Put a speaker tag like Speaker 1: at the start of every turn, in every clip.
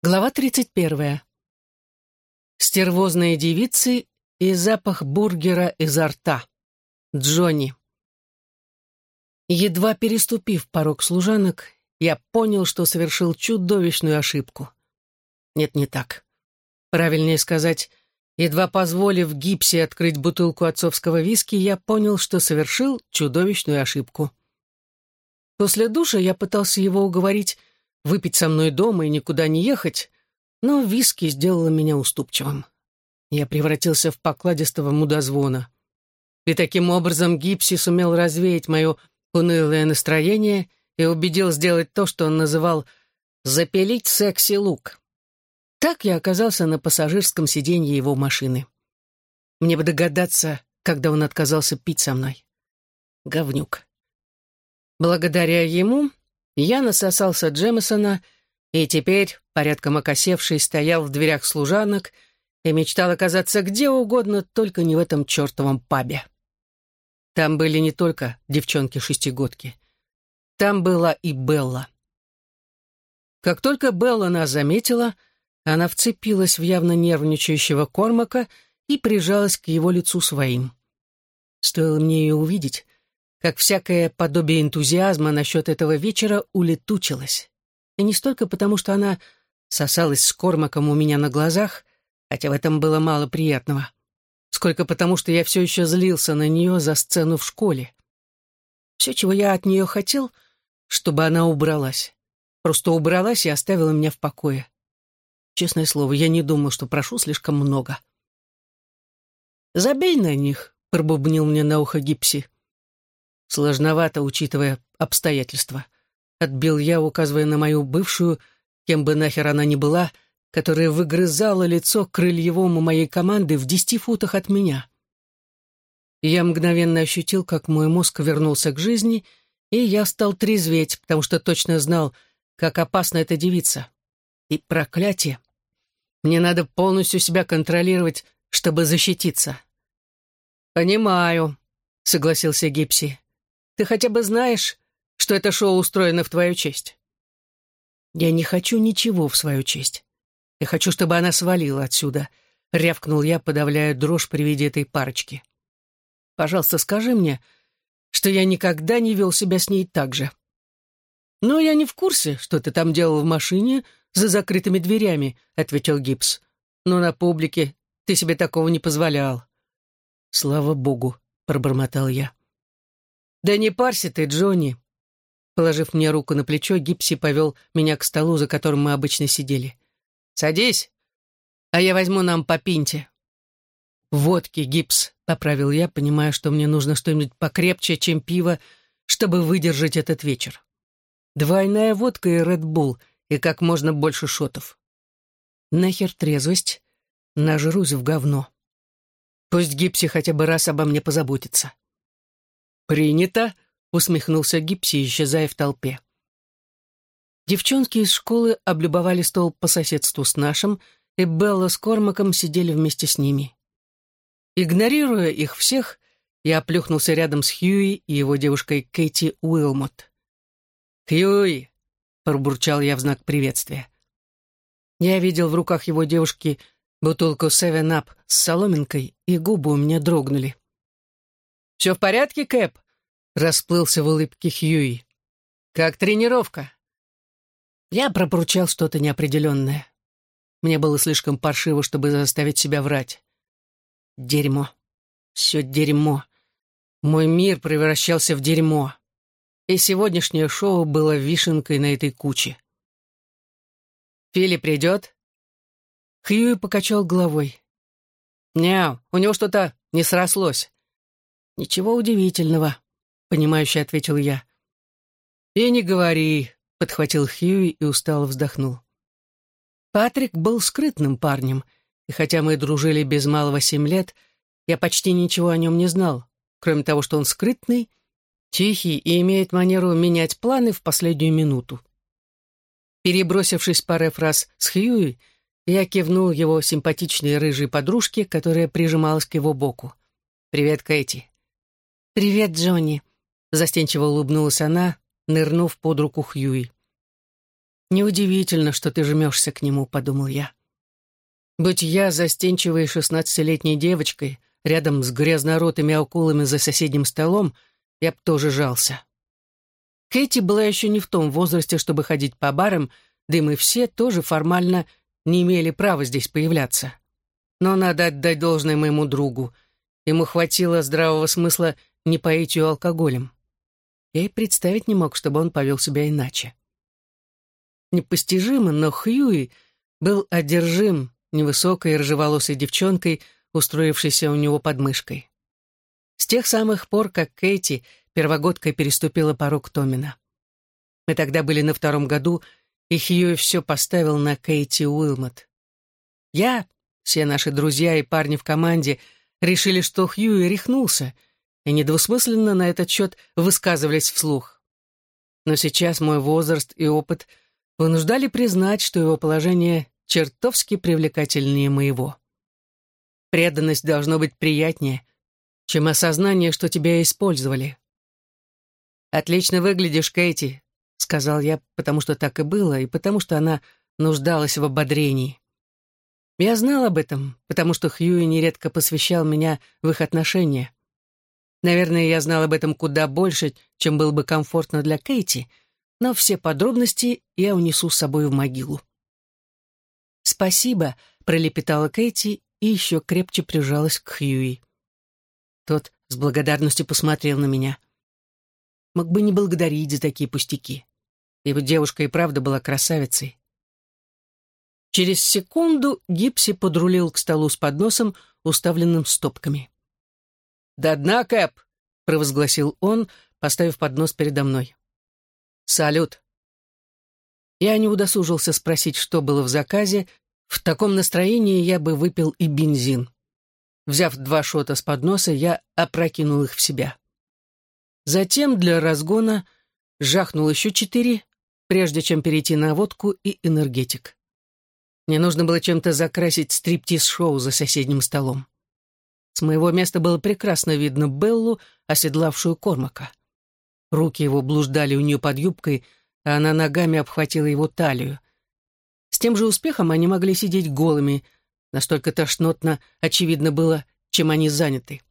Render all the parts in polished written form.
Speaker 1: Глава 31. Стервозные девицы и запах бургера изо рта. Джонни. Едва переступив порог служанок, я понял, что совершил чудовищную ошибку. Нет, не так. Правильнее сказать, едва позволив Гипси открыть бутылку отцовского виски, я понял, что совершил чудовищную ошибку. После душа я пытался его уговорить выпить со мной дома и никуда не ехать, но виски сделала меня уступчивым. Я превратился в покладистого мудозвона. И таким образом Гипси сумел развеять мое унылое настроение и убедил сделать то, что он называл «запилить секси-лук». Так я оказался на пассажирском сиденье его машины. Мне бы догадаться, когда он отказался пить со мной. Говнюк. Благодаря ему я насосался Джемесона и теперь, порядком окосевший, стоял в дверях служанок и мечтал оказаться где угодно, только не в этом чертовом пабе. Там были не только девчонки-шестигодки. Там была и Белла. Как только Белла нас заметила, она вцепилась в явно нервничающего Кормака и прижалась к его лицу своим. Стоило мне ее увидеть, как всякое подобие энтузиазма насчет этого вечера улетучилось. И не столько потому, что она сосалась с Кормаком у меня на глазах, хотя в этом было мало приятного, сколько потому, что я все еще злился на нее за сцену в школе. Все, чего я от нее хотел, чтобы она убралась. Просто убралась и оставила меня в покое. Честное слово, я не думал, что прошу слишком много. «Забей на них», — пробубнил мне на ухо Гипси. «Сложновато, учитывая обстоятельства», — отбил я, указывая на мою бывшую, кем бы нахер она ни была, которая выгрызала лицо крыльевому моей команды в 10 футах от меня. Я мгновенно ощутил, как мой мозг вернулся к жизни, и я стал трезветь, потому что точно знал, как опасна эта девица. И проклятие! Мне надо полностью себя контролировать, чтобы защититься. «Понимаю», — согласился Гипси. «Ты хотя бы знаешь, что это шоу устроено в твою честь?» «Я не хочу ничего в свою честь. Я хочу, чтобы она свалила отсюда», — рявкнул я, подавляя дрожь при виде этой парочки. «Пожалуйста, скажи мне, что я никогда не вел себя с ней так же». «Но я не в курсе, что ты там делал в машине за закрытыми дверями», — ответил Гипс. «Но на публике ты себе такого не позволял». «Слава богу», — пробормотал я. «Да не парься ты, Джонни». Положив мне руку на плечо, Гипси повел меня к столу, за которым мы обычно сидели. «Садись, а я возьму нам по пинте». «Водки, Гипс», — поправил я, понимая, что мне нужно что-нибудь покрепче, чем пиво, чтобы выдержать этот вечер. Двойная водка и Red-Bull, и как можно больше шотов. Нахер трезвость, нажрусь в говно. Пусть Гипси хотя бы раз обо мне позаботится. «Принято», — усмехнулся Гипси, исчезая в толпе. Девчонки из школы облюбовали стол по соседству с нашим, и Белла с Кормаком сидели вместе с ними. Игнорируя их всех, я плюхнулся рядом с Хьюи и его девушкой Кэти Уилмот. «Хьюи!» — пробурчал я в знак приветствия. Я видел в руках его девушки бутылку 7-Up с соломинкой, и губы у меня дрогнули. «Все в порядке, Кэп?» — расплылся в улыбке Хьюи. «Как тренировка?» Я пробурчал что-то неопределенное. Мне было слишком паршиво, чтобы заставить себя врать. Дерьмо. Все дерьмо. Мой мир превращался в дерьмо. И сегодняшнее шоу было вишенкой на этой куче. «Фили придет?» Хьюи покачал головой. «Не, у него что-то не срослось». «Ничего удивительного», — понимающе ответил я. «И не говори», — подхватил Хьюи и устало вздохнул. Патрик был скрытным парнем, и хотя мы дружили без малого 7 лет, я почти ничего о нем не знал, кроме того, что он скрытный, тихий и имеет манеру менять планы в последнюю минуту. Перебросившись парой фраз с Хьюи, я кивнул его симпатичной рыжей подружке, которая прижималась к его боку. «Привет, Кэти». «Привет, Джонни», — застенчиво улыбнулась она, нырнув под руку Хьюи. «Неудивительно, что ты жмешься к нему», — подумал я. «Будь я застенчивой 16-летней девочкой рядом с грязноротыми акулами за соседним столом, я б тоже жался». Кэти была еще не в том возрасте, чтобы ходить по барам, да и мы все тоже формально не имели права здесь появляться. Но надо отдать должное моему другу. Ему хватило здравого смысла не поить ее алкоголем. Я и представить не мог, чтобы он повел себя иначе. Непостижимо, но Хьюи был одержим невысокой рыжеволосой девчонкой, устроившейся у него под мышкой. С тех самых пор, как Кэти, первогодка, переступила порог Томина. Мы тогда были на 2-м году, и Хьюи все поставил на Кэти Уилмот. Я, все наши друзья и парни в команде решили, что Хьюи рехнулся, и недвусмысленно на этот счет высказывались вслух. Но сейчас мой возраст и опыт вынуждали признать, что его положение чертовски привлекательнее моего. Преданность должно быть приятнее, чем осознание, что тебя использовали. «Отлично выглядишь, Кэти», — сказал я, потому что так и было, и потому что она нуждалась в ободрении. Я знал об этом, потому что Хьюи нередко посвящал меня в их отношения. Наверное, я знал об этом куда больше, чем было бы комфортно для Кэти, но все подробности я унесу с собой в могилу. «Спасибо», — пролепетала Кэти и еще крепче прижалась к Хьюи. Тот с благодарностью посмотрел на меня. Мог бы не благодарить за такие пустяки. Его девушка и правда была красавицей. Через секунду Гипси подрулил к столу с подносом, уставленным стопками. «До дна, Кэп!» — провозгласил он, поставив поднос передо мной. «Салют!» Я не удосужился спросить, что было в заказе. В таком настроении я бы выпил и бензин. Взяв 2 шота с подноса, я опрокинул их в себя. Затем для разгона жахнул еще 4, прежде чем перейти на водку и энергетик. Мне нужно было чем-то закрасить стриптиз-шоу за соседним столом. С моего места было прекрасно видно Беллу, оседлавшую Кормака. Руки его блуждали у нее под юбкой, а она ногами обхватила его талию. С тем же успехом они могли сидеть голыми, настолько тошнотно очевидно было, чем они заняты.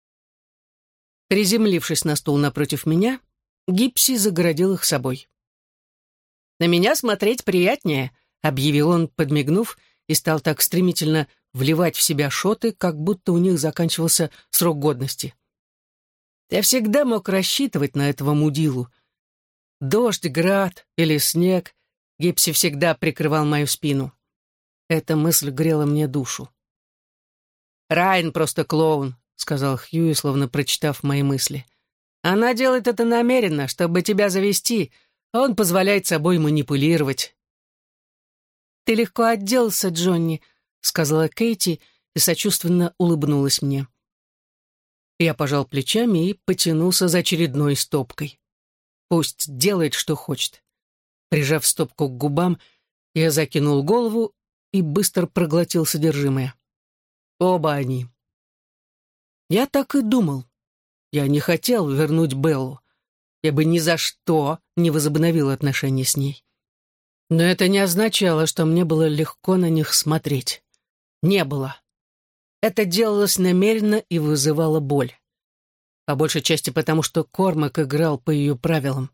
Speaker 1: Приземлившись на стул напротив меня, Гипси загородил их собой. «На меня смотреть приятнее», — объявил он, подмигнув, и стал так стремительно вливать в себя шоты, как будто у них заканчивался срок годности. Я всегда мог рассчитывать на этого мудилу. Дождь, град или снег, Гипси всегда прикрывал мою спину. Эта мысль грела мне душу. «Райан просто клоун», — сказал Хьюи, словно прочитав мои мысли. «Она делает это намеренно, чтобы тебя завести, а он позволяет собой манипулировать». «Ты легко отделался, Джонни», — сказала Кэти и сочувственно улыбнулась мне. Я пожал плечами и потянулся за очередной стопкой. Пусть делает, что хочет. Прижав стопку к губам, я закинул голову и быстро проглотил содержимое. Оба они. Я так и думал. Я не хотел вернуть Беллу. Я бы ни за что не возобновил отношения с ней. Но это не означало, что мне было легко на них смотреть. Не было. Это делалось намеренно и вызывало боль. По большей части потому, что Кормак играл по ее правилам.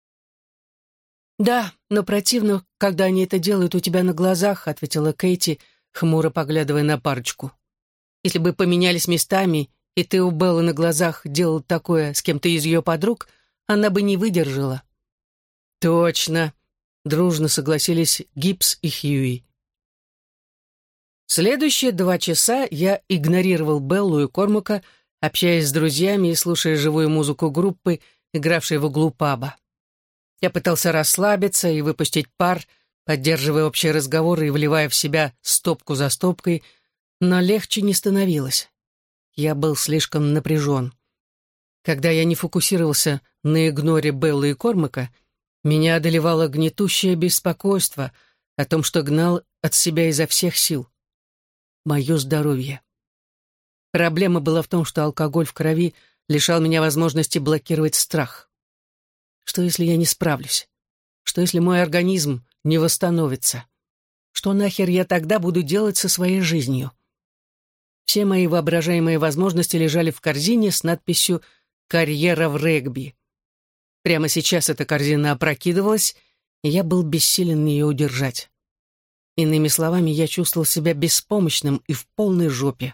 Speaker 1: «Да, но противно, когда они это делают у тебя на глазах», — ответила Кэти, хмуро поглядывая на парочку. «Если бы поменялись местами, и ты у Беллы на глазах делал такое с кем-то из ее подруг, она бы не выдержала». «Точно», — дружно согласились Гипс и Хьюи. Следующие 2 часа я игнорировал Беллу и Кормака, общаясь с друзьями и слушая живую музыку группы, игравшей в углу паба. Я пытался расслабиться и выпустить пар, поддерживая общий разговор и вливая в себя стопку за стопкой, но легче не становилось. Я был слишком напряжен. Когда я не фокусировался на игноре Беллы и Кормака, меня одолевало гнетущее беспокойство о том, что гнал от себя изо всех сил. Мое здоровье. Проблема была в том, что алкоголь в крови лишал меня возможности блокировать страх. Что, если я не справлюсь? Что, если мой организм не восстановится. Что нахер я тогда буду делать со своей жизнью? Все мои воображаемые возможности лежали в корзине с надписью «Карьера в регби». Прямо сейчас эта корзина опрокидывалась, и я был бессилен ее удержать. Иными словами, я чувствовал себя беспомощным и в полной жопе.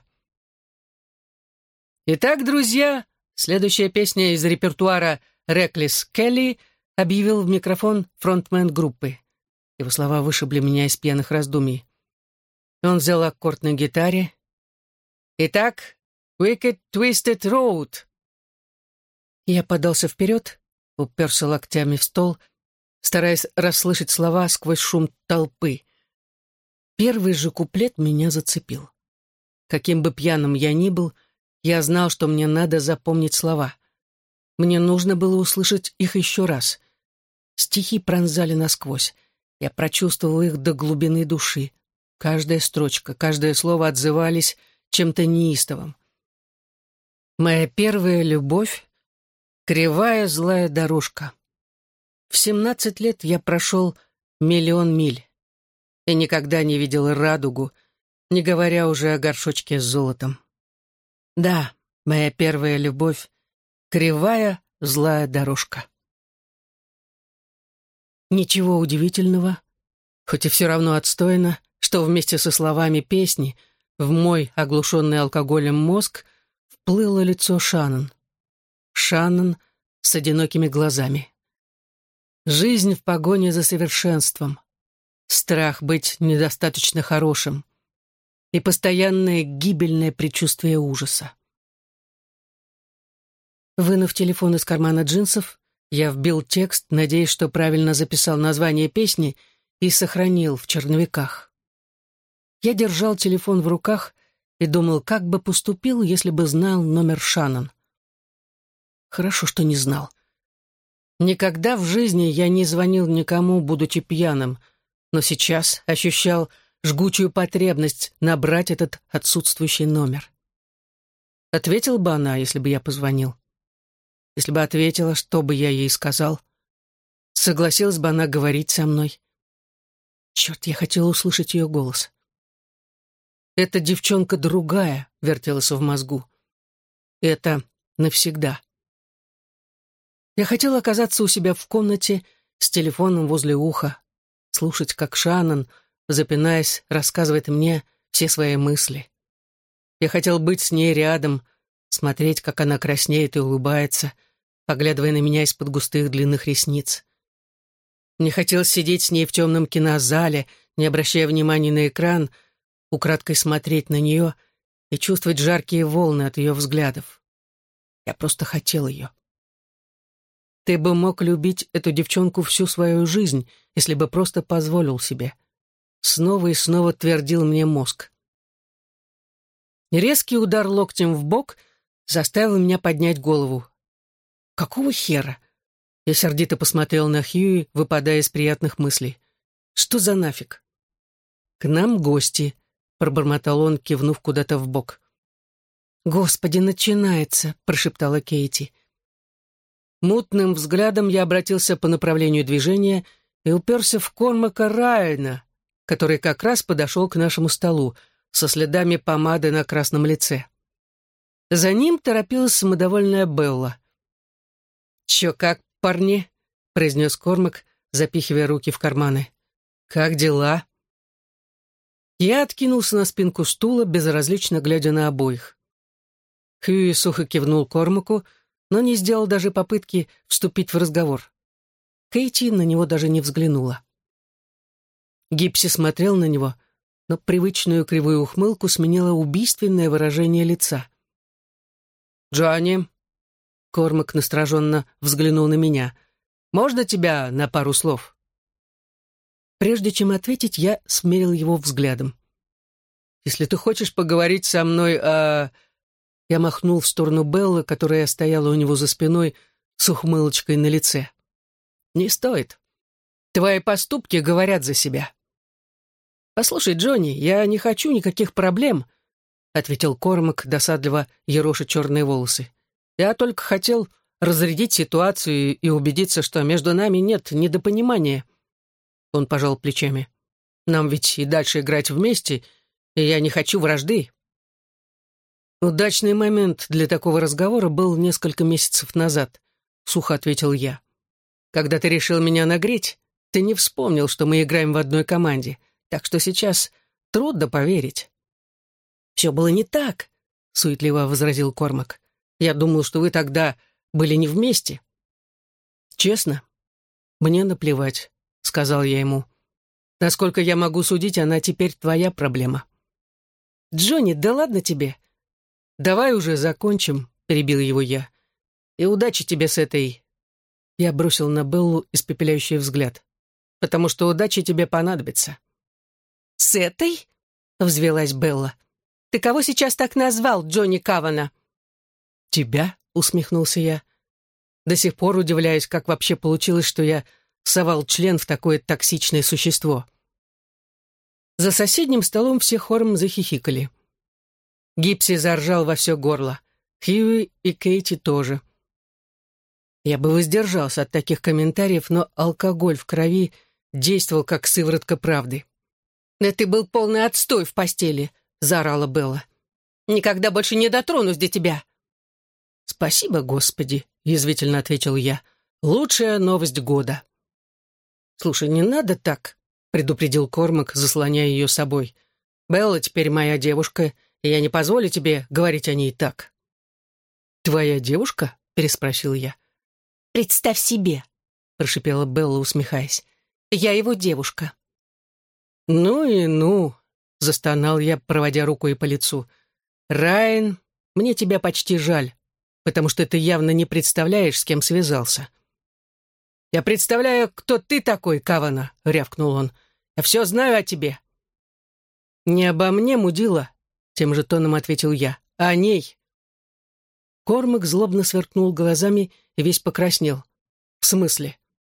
Speaker 1: «Итак, друзья, следующая песня из репертуара «Реклис Келли», объявил в микрофон фронтмен группы. Его слова вышибли меня из пьяных раздумий. Он взял аккорд на гитаре. «Итак, Wicked Twisted Road». Я подался вперед, уперся локтями в стол, стараясь расслышать слова сквозь шум толпы. Первый же куплет меня зацепил. Каким бы пьяным я ни был, я знал, что мне надо запомнить слова. Мне нужно было услышать их еще раз. Стихи пронзали насквозь. Я прочувствовал их до глубины души. Каждая строчка, каждое слово отзывались чем-то неистовым. Моя первая любовь — кривая злая дорожка. В 17 лет я прошел 1 000 000 миль и никогда не видел радугу, не говоря уже о горшочке с золотом. Да, моя первая любовь — кривая злая дорожка. Ничего удивительного, хоть и все равно отстойно, что вместе со словами песни в мой оглушенный алкоголем мозг вплыло лицо Шаннон. Шаннон с одинокими глазами. Жизнь в погоне за совершенством, страх быть недостаточно хорошим и постоянное гибельное предчувствие ужаса. Вынув телефон из кармана джинсов, я вбил текст, надеясь, что правильно записал название песни и сохранил в черновиках. Я держал телефон в руках и думал, как бы поступил, если бы знал номер Шаннон. Хорошо, что не знал. Никогда в жизни я не звонил никому, будучи пьяным, но сейчас ощущал жгучую потребность набрать этот отсутствующий номер. Ответила бы она, если бы я позвонил? Если бы ответила, что бы я ей сказал? Согласилась бы она говорить со мной? Черт, я хотела услышать ее голос. «Эта девчонка другая», — вертелась в мозгу. «Это навсегда». Я хотела оказаться у себя в комнате с телефоном возле уха, слушать, как Шаннон, запинаясь, рассказывает мне все свои мысли. Я хотел быть с ней рядом, смотреть, как она краснеет и улыбается, поглядывая на меня из-под густых длинных ресниц. Мне хотелось сидеть с ней в темном кинозале, не обращая внимания на экран, украдкой смотреть на нее и чувствовать жаркие волны от ее взглядов. Я просто хотел ее. Ты бы мог любить эту девчонку всю свою жизнь, если бы просто позволил себе. Снова и снова твердил мне мозг. Резкий удар локтем в бок заставил меня поднять голову. Какого хера? Я сердито посмотрел на Хьюи, выпадая из приятных мыслей. Что за нафиг? К нам гости, пробормотал он, кивнув куда-то в бок. Господи, начинается, прошептала Кейти. Мутным взглядом я обратился по направлению движения и уперся в Кормака Райана, который как раз подошел к нашему столу со следами помады на красном лице. За ним торопилась самодовольная Белла. «Чё как, парни?» — произнес Кормак, запихивая руки в карманы. «Как дела?» Я откинулся на спинку стула, безразлично глядя на обоих. Хьюи сухо кивнул Кормаку, но не сделал даже попытки вступить в разговор. Кейти на него даже не взглянула. Гипси смотрел на него, но привычную кривую ухмылку сменило убийственное выражение лица. «Джонни», — Кормак настороженно взглянул на меня, — «можно тебя на пару слов?» Прежде чем ответить, я смерил его взглядом. «Если ты хочешь поговорить со мной о...» Я махнул в сторону Беллы, которая стояла у него за спиной с ухмылочкой на лице. «Не стоит. Твои поступки говорят за себя». «Послушай, Джонни, я не хочу никаких проблем», — ответил Кормак, досадливо ероша черные волосы. «Я только хотел разрядить ситуацию и убедиться, что между нами нет недопонимания». Он пожал плечами. «Нам ведь и дальше играть вместе, и я не хочу вражды». «Удачный момент для такого разговора был несколько месяцев назад», — сухо ответил я. «Когда ты решил меня нагреть, ты не вспомнил, что мы играем в одной команде, так что сейчас трудно поверить». «Все было не так», — суетливо возразил Кормак. «Я думал, что вы тогда были не вместе». «Честно, мне наплевать», — сказал я ему. «Насколько я могу судить, она теперь твоя проблема». «Джонни, да ладно тебе». «Давай уже закончим», — перебил его я. «И удачи тебе с этой...» Я бросил на Беллу испепеляющий взгляд. «Потому что удача тебе понадобится».
Speaker 2: «С этой?» — взвелась Белла. «Ты кого сейчас так назвал, Джонни Кавана?»
Speaker 1: «Тебя?» — усмехнулся я. До сих пор удивляюсь, как вообще получилось, что я совал член в такое токсичное существо. За соседним столом все хором захихикали. Гипси заржал во все горло. Хьюи и Кейти тоже. Я бы воздержался от таких комментариев, но алкоголь в крови действовал как сыворотка правды.
Speaker 2: «Да ты был полный отстой в постели», — заорала Белла. «Никогда больше не дотронусь до тебя».
Speaker 1: «Спасибо, Господи», — язвительно ответил я. «Лучшая новость года». «Слушай, не надо так», — предупредил Кормак, заслоняя ее собой. «Белла теперь моя девушка, и я не позволю тебе говорить о ней так». «Твоя девушка?» — переспросил я.
Speaker 2: «Представь себе», — прошипела Белла, усмехаясь. «Я его девушка».
Speaker 1: «Ну и ну», — застонал я, проводя рукой по лицу. «Райан, мне тебя почти жаль, потому что ты явно не представляешь, с кем связался». «Я представляю, кто ты такой, Кавана», — рявкнул он. «Я все знаю о тебе». «Не обо мне, мудила», — тем же тоном ответил я, — «а о ней». Кормак злобно сверкнул глазами и весь покраснел. «В смысле?»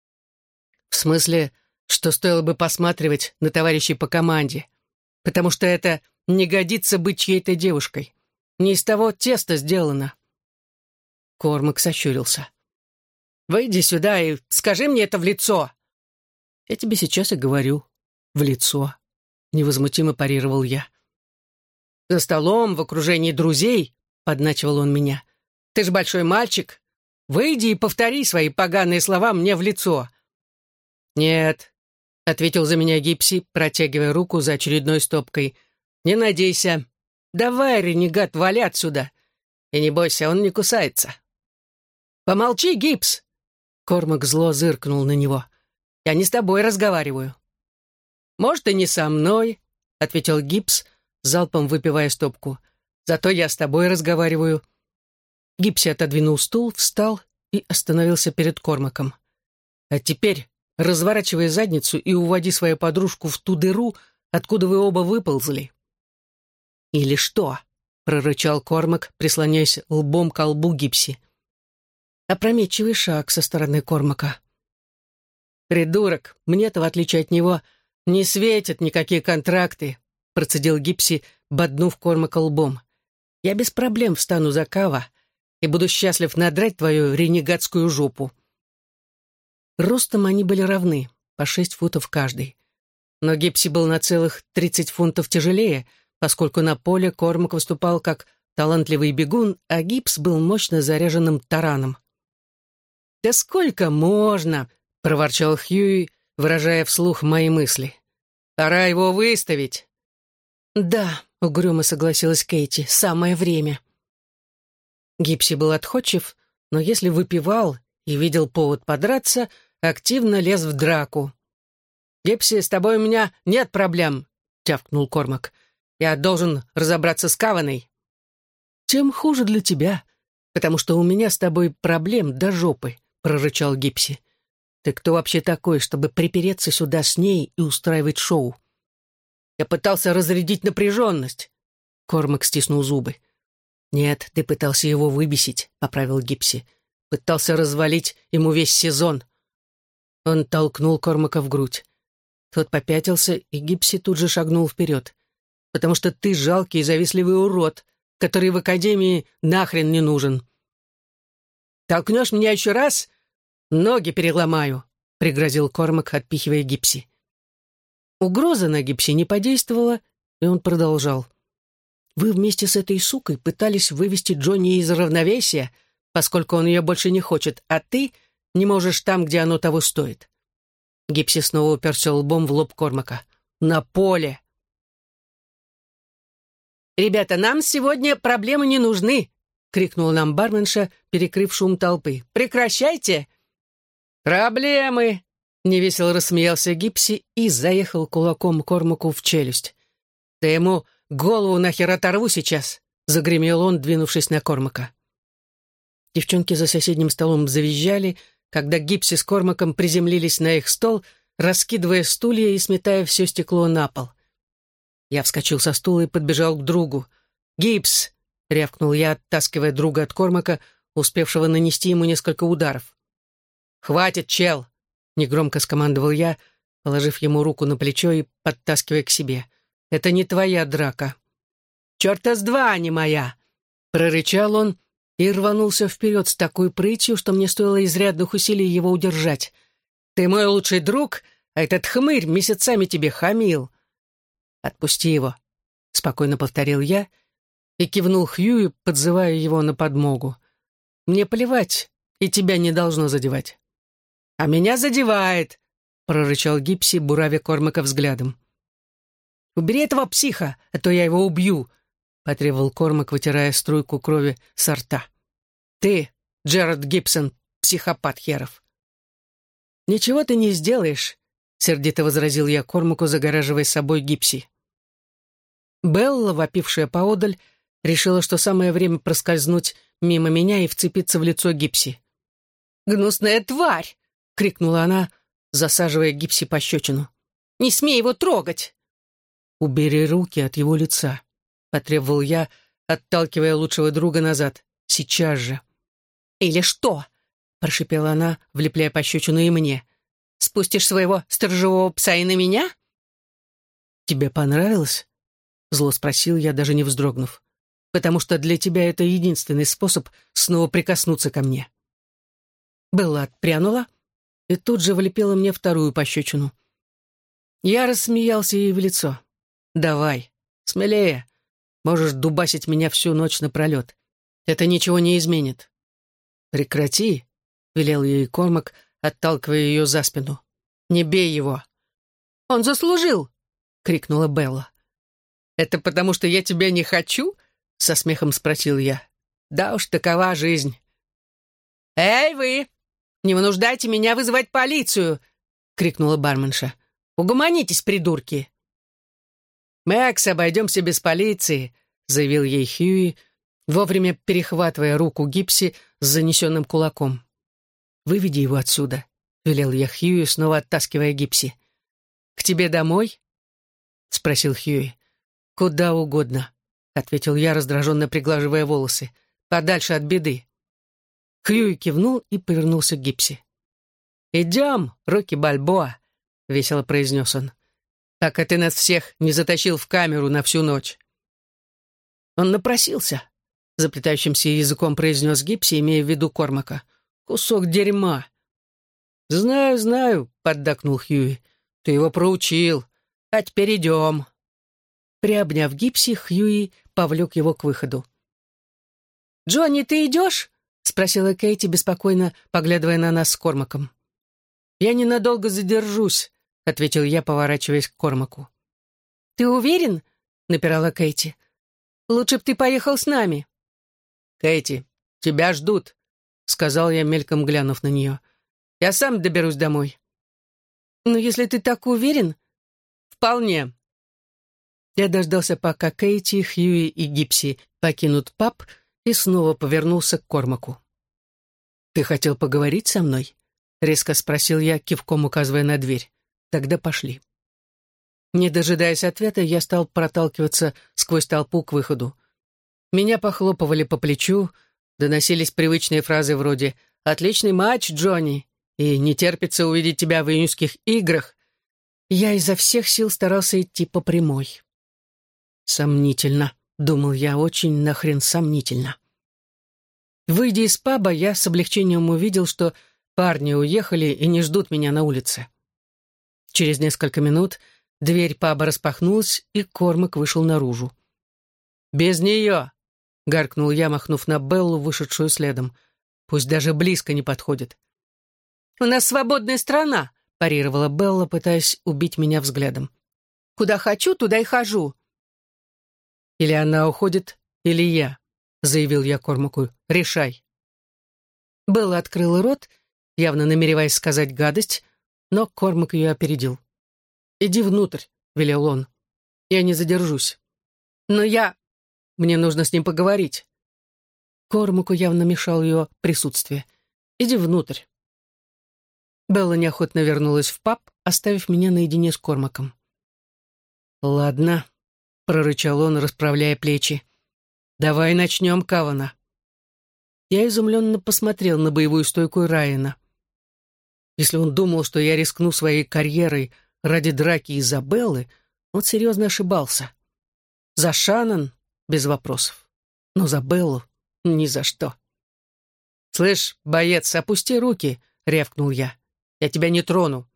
Speaker 1: «В смысле, что стоило бы посматривать на товарищей по команде, потому что это не годится быть чьей-то девушкой. Не из того теста сделано». Кормак сощурился. «Выйди сюда и скажи мне это в лицо». «Я тебе сейчас и говорю. В лицо», — невозмутимо парировал я. «За столом, в окружении друзей», — подначивал он меня. «Ты ж большой мальчик. Выйди и повтори свои поганые слова мне в лицо». «Нет», — ответил за меня Гипси, протягивая руку за очередной стопкой. «Не надейся. Давай, ренегат, вали отсюда. И не бойся, он не кусается». «Помолчи, Гипс!» Кормак зло зыркнул на него. «Я не с тобой разговариваю». «Может, и не со мной», — ответил Гипс, залпом выпивая стопку. «Зато я с тобой разговариваю». Гипси отодвинул стул, встал и остановился перед Кормаком. «А теперь разворачивай задницу и уводи свою подружку в ту дыру, откуда вы оба выползли». «Или что?» — прорычал Кормак, прислоняясь лбом к лбу Гипси. Опрометчивый шаг со стороны Кормака. «Придурок, мне-то, в отличие от него, не светят никакие контракты», — процедил Гипси, боднув Кормака лбом. «Я без проблем встану за Кава и буду счастлив надрать твою ренегатскую жопу». Ростом они были равны, по 6 футов каждый. Но Гипси был на целых 30 фунтов тяжелее, поскольку на поле Кормак выступал как талантливый бегун, а Гипс был мощно заряженным тараном. «Да сколько можно?» — проворчал Хьюи, выражая вслух мои мысли. «Пора его выставить». «Да», — угрюмо согласилась Кейти, — «самое время». Гипси был отходчив, но если выпивал и видел повод подраться, активно лез в драку. «Гипси, с тобой у меня нет проблем», — тявкнул Кормак. «Я должен разобраться с Каваной». «Тем хуже для тебя, потому что у меня с тобой проблем до жопы», — прорычал Гипси. «Ты кто вообще такой, чтобы припереться сюда с ней и устраивать шоу?» «Я пытался разрядить напряженность», — Кормак стиснул зубы. «Нет, ты пытался его выбесить», — поправил Гипси. «Пытался развалить ему весь сезон». Он толкнул Кормака в грудь. Тот попятился, и Гипси тут же шагнул вперед. «Потому что ты жалкий и завистливый урод, который в академии нахрен не нужен». «Толкнешь меня еще раз? Ноги переломаю», — пригрозил Кормак, отпихивая Гипси. Угроза на Гипси не подействовала, и он продолжал. «Вы вместе с этой сукой пытались вывести Джонни из равновесия, поскольку он ее больше не хочет, а ты не можешь там, где оно того стоит». Гипси снова уперся лбом в лоб Кормака. «На поле!» «Ребята, нам сегодня проблемы не нужны!» — крикнула нам барменша, перекрыв шум толпы. «Прекращайте!» «Проблемы!» — невесело рассмеялся Гипси и заехал кулаком Кормаку в челюсть. «Да ему голову нахер оторву сейчас!» — загремел он, двинувшись на Кормака. Девчонки за соседним столом завизжали, когда Гипси с Кормаком приземлились на их стол, раскидывая стулья и сметая все стекло на пол. Я вскочил со стула и подбежал к другу. «Гипс!» — рявкнул я, оттаскивая друга от Кормака, успевшего нанести ему несколько ударов. «Хватит, чел!» — негромко скомандовал я, положив ему руку на плечо и подтаскивая к себе. «Это не твоя драка». «Черта с два, а не моя!» — прорычал он и рванулся вперед с такой прытью, что мне стоило изрядных усилий его удержать. «Ты мой лучший друг, а этот хмырь месяцами тебе хамил». «Отпусти его», — спокойно повторил я и кивнул Хьюи, подзывая его на подмогу. «Мне плевать, и тебя не должно задевать». «А меня задевает», — прорычал Гипси, буравя Кормака взглядом. «Убери этого психа, а то я его убью», — потребовал Кормак, вытирая струйку крови со рта. «Ты, Джерард Гибсон, психопат херов». «Ничего ты не сделаешь», — сердито возразил я Кормаку, загораживая собой Гипси. Белла, вопившая поодаль, решила, что самое время проскользнуть мимо меня и вцепиться в лицо Гипси. «Гнусная тварь!» — крикнула она, засаживая Гипси пощечину. «Не смей его трогать!» «Убери руки от его лица», — потребовал я, отталкивая лучшего друга назад. «Сейчас же». «Или что?» — прошипела она, влепляя пощечину и мне. «Спустишь своего сторожевого пса и на меня?» «Тебе понравилось?» — зло спросил я, даже не вздрогнув. «Потому что для тебя это единственный способ снова прикоснуться ко мне». Белла отпрянула и тут же влепила мне вторую пощечину. Я рассмеялся ей в лицо. «Давай, смелее. Можешь дубасить меня всю ночь напролет. Это ничего не изменит». «Прекрати», — велел ей Кормак, отталкивая ее за спину. «Не бей его». «Он заслужил!» — крикнула Белла. «Это потому, что я тебя не хочу?» — со смехом спросил я. «Да уж, такова жизнь». «Эй, вы! Не вынуждайте меня вызывать полицию!» — крикнула барменша. «Угомонитесь, придурки!» «Мэкс, обойдемся без полиции», — заявил ей Хьюи, вовремя перехватывая руку Гипси с занесенным кулаком. «Выведи его отсюда», — велел я Хьюи, снова оттаскивая Гипси. «К тебе домой?» — спросил Хьюи. «Куда угодно», — ответил я, раздраженно приглаживая волосы. «Подальше от беды». Хьюи кивнул и повернулся к Гипси. «Идем, Рокки Бальбоа», — весело произнес он. «Пока ты нас всех не затащил в камеру на всю ночь». «Он напросился», — заплетающимся языком произнес Гипси, имея в виду Кормака. «Кусок дерьма». «Знаю, знаю», — поддакнул Хьюи. «Ты его проучил. А теперь идем». Приобняв Гипси, Хьюи повлек его к выходу. «Джонни, ты идешь?» — спросила Кейти, беспокойно поглядывая на нас с Кормаком. «Я ненадолго задержусь», — ответил я, поворачиваясь к Кормаку. «Ты уверен?» — напирала Кейти. «Лучше б ты поехал с нами». «Кейти, тебя ждут», — сказал я, мельком глянув на нее. «Я сам доберусь домой». «Но если ты так уверен...» «Вполне». Я дождался, пока Кейти, Хьюи и Гипси покинут паб, и снова повернулся к Кормаку. «Ты хотел поговорить со мной?» — резко спросил я, кивком указывая на дверь. «Тогда пошли». Не дожидаясь ответа, я стал проталкиваться сквозь толпу к выходу. Меня похлопывали по плечу, доносились привычные фразы вроде «Отличный матч, Джонни!» и «Не терпится увидеть тебя в июньских играх». Я изо всех сил старался идти по прямой. «Сомнительно», — думал я, — «очень нахрен сомнительно». Выйдя из паба, я с облегчением увидел, что парни уехали и не ждут меня на улице. Через несколько минут Дверь паба распахнулась, и Кормак вышел наружу. «Без нее!» — гаркнул я, махнув на Беллу, вышедшую следом. «Пусть даже близко не подходит».
Speaker 2: «У нас свободная страна», — парировала Белла, пытаясь убить меня взглядом. «Куда хочу, туда и хожу».
Speaker 1: «Или она уходит, или я», — заявил я Кормаку. «Решай». Белла открыла рот, явно намереваясь сказать гадость, но Кормак ее опередил. «Иди внутрь», — велел он. «Я не задержусь».
Speaker 2: «Но я...»
Speaker 1: «Мне нужно с ним поговорить». Кормаку явно мешало ее присутствие. «Иди внутрь». Белла неохотно вернулась в паб, оставив меня наедине с Кормаком. «Ладно», — прорычал он, расправляя плечи. «Давай начнем, Кавана». Я изумленно посмотрел на боевую стойку Райана. Если он думал, что я рискну своей карьерой ради драки из-за Беллы, он серьезно ошибался. За Шаннон — без вопросов, но за Беллу — ни за что. «Слышь, боец, опусти руки», — рявкнул я. «Я тебя не трону».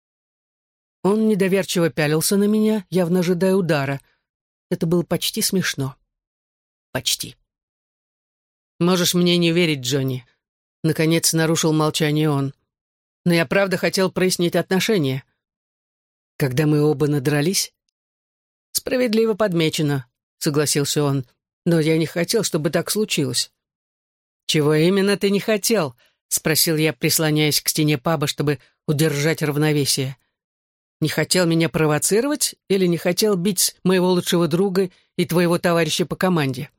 Speaker 1: Он недоверчиво пялился на меня, явно ожидая удара. Это было почти смешно. Почти. «Можешь мне не верить, Джонни», — наконец нарушил молчание он. «Но я правда хотел прояснить отношения». «Когда мы оба надрались?» «Справедливо подмечено», — согласился он. «Но я не хотел, чтобы так случилось». «Чего именно ты не хотел?» — спросил я, прислоняясь к стене паба, чтобы удержать равновесие. «Не хотел меня провоцировать или не хотел бить моего лучшего друга и твоего товарища по команде?»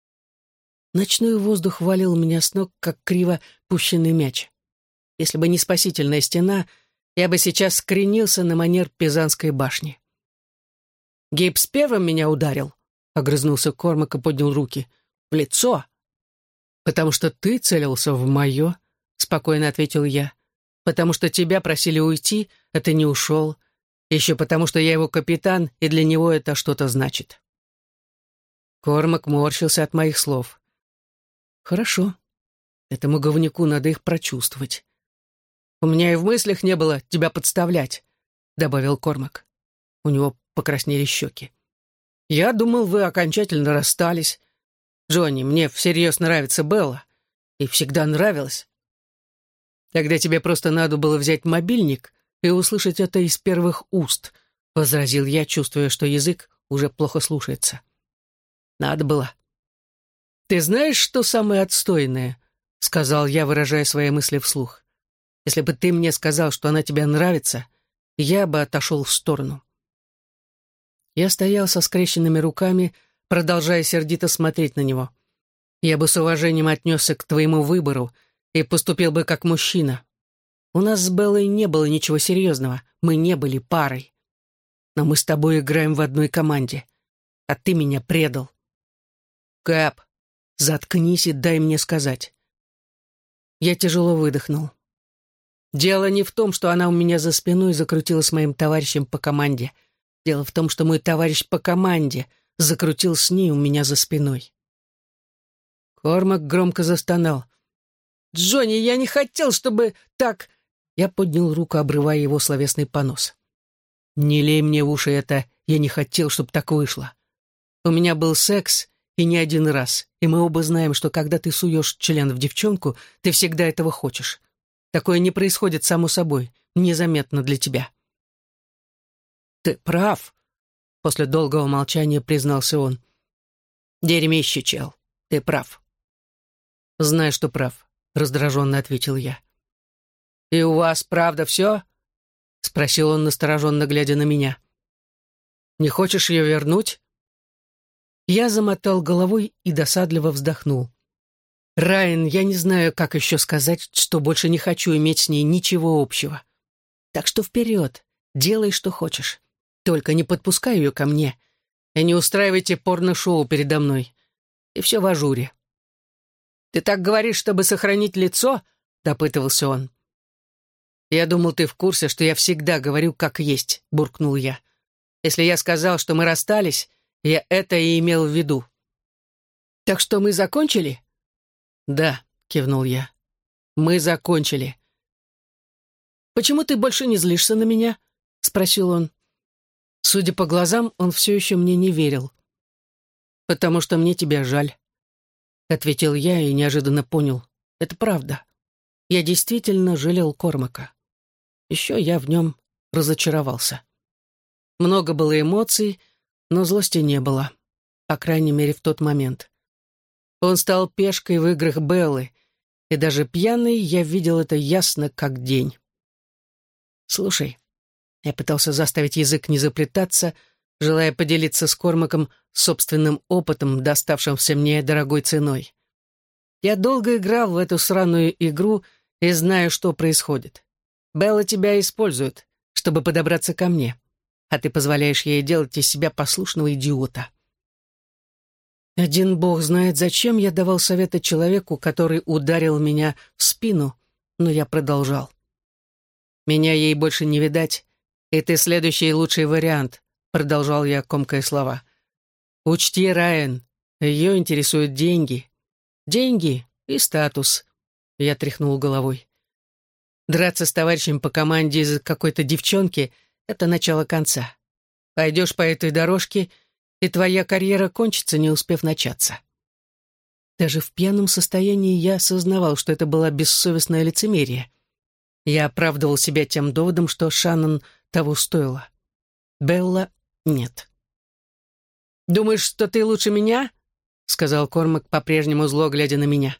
Speaker 1: Ночной воздух валил меня с ног, как криво пущенный мяч. Если бы не спасительная стена, я бы сейчас скренился на манер Пизанской башни. «Гейбс первым меня ударил», — огрызнулся Кормак и поднял руки. «В лицо». «Потому что ты целился в мое», — спокойно ответил я. «Потому что тебя просили уйти, а ты не ушел. Еще потому что я его капитан, и для него это что-то значит». Кормак морщился от моих слов. «Хорошо. Этому говнюку надо их прочувствовать». «У меня и в мыслях не было тебя подставлять», — добавил Кормак. У него покраснели щеки. «Я думал, вы окончательно расстались. Джонни, мне всерьез нравится Белла. И всегда нравилась. Тогда тебе просто надо было взять мобильник и услышать это из первых уст», — возразил я, чувствуя, что язык уже плохо слушается. «Надо было». «Ты знаешь, что самое отстойное?» — сказал я, выражая свои мысли вслух. «Если бы ты мне сказал, что она тебе нравится, я бы отошел в сторону». Я стоял со скрещенными руками, продолжая сердито смотреть на него. «Я бы с уважением отнесся к твоему выбору и поступил бы как мужчина. У нас с Беллой не было ничего серьезного, мы не были парой. Но мы с тобой играем в одной команде, а ты меня предал». «Кэп, заткнись и дай мне сказать». Я тяжело выдохнул. Дело не в том, что она у меня за спиной закрутила с моим товарищем по команде. Дело в том, что мой товарищ по команде закрутил с ней у меня за спиной. Кормак громко застонал. «Джонни, я не хотел, чтобы так...» Я поднял руку, обрывая его словесный понос. «Не лей мне в уши это, я не хотел, чтобы так вышло. У меня был секс, и не один раз, и мы оба знаем, что когда ты суешь член в девчонку, ты всегда этого хочешь. Такое не происходит само собой, незаметно для тебя». «Ты прав», — после долгого молчания признался он. «Дерьмище, чел, ты прав». «Знаю, что прав», — раздраженно ответил я. «И у вас правда все?» — спросил он, настороженно глядя на меня. «Не хочешь ее вернуть?» Я замотал головой и досадливо вздохнул. «Райан, я не знаю, как еще сказать, что больше не хочу иметь с ней ничего общего. Так что вперед, делай, что хочешь. Только не подпускай ее ко мне и не устраивайте порно-шоу передо мной. И все в ажуре». «Ты так говоришь, чтобы сохранить лицо?» — допытывался он. «Я думал, ты в курсе, что я всегда говорю, как есть», — буркнул я. «Если я сказал, что мы расстались, я это и имел в виду». «Так что мы закончили?» «Да», — кивнул я. «Мы закончили». «Почему ты больше не злишься на меня?» — спросил он. Судя по глазам, он все еще мне не верил. «Потому что мне тебя жаль», — ответил я и неожиданно понял. Это правда. Я действительно жалел Кормака. Еще я в нем разочаровался. Много было эмоций, но злости не было. По крайней мере, в тот момент. Он стал пешкой в играх Беллы, и даже пьяный я видел это ясно, как день. «Слушай», — я пытался заставить язык не заплетаться, желая поделиться с Кормаком собственным опытом, доставшимся мне дорогой ценой. «Я долго играл в эту сраную игру и знаю, что происходит. Белла тебя использует, чтобы подобраться ко мне, а ты позволяешь ей делать из себя послушного идиота». Один бог знает, зачем я давал советы человеку, который ударил меня в спину, но я продолжал. «Меня ей больше не видать, и ты следующий лучший вариант», — продолжал я, комкая слова. «Учти, Райан, ее интересуют деньги. Деньги и статус», — я тряхнул головой. «Драться с товарищем по команде из-за какой-то девчонки — это начало конца. Пойдешь по этой дорожке — и твоя карьера кончится, не успев начаться». Даже в пьяном состоянии я осознавал, что это было бессовестное лицемерие. Я оправдывал себя тем доводом, что Шаннон того стоила. Белла — нет. «Думаешь, что ты лучше меня?» — сказал Кормак, по-прежнему зло глядя на меня.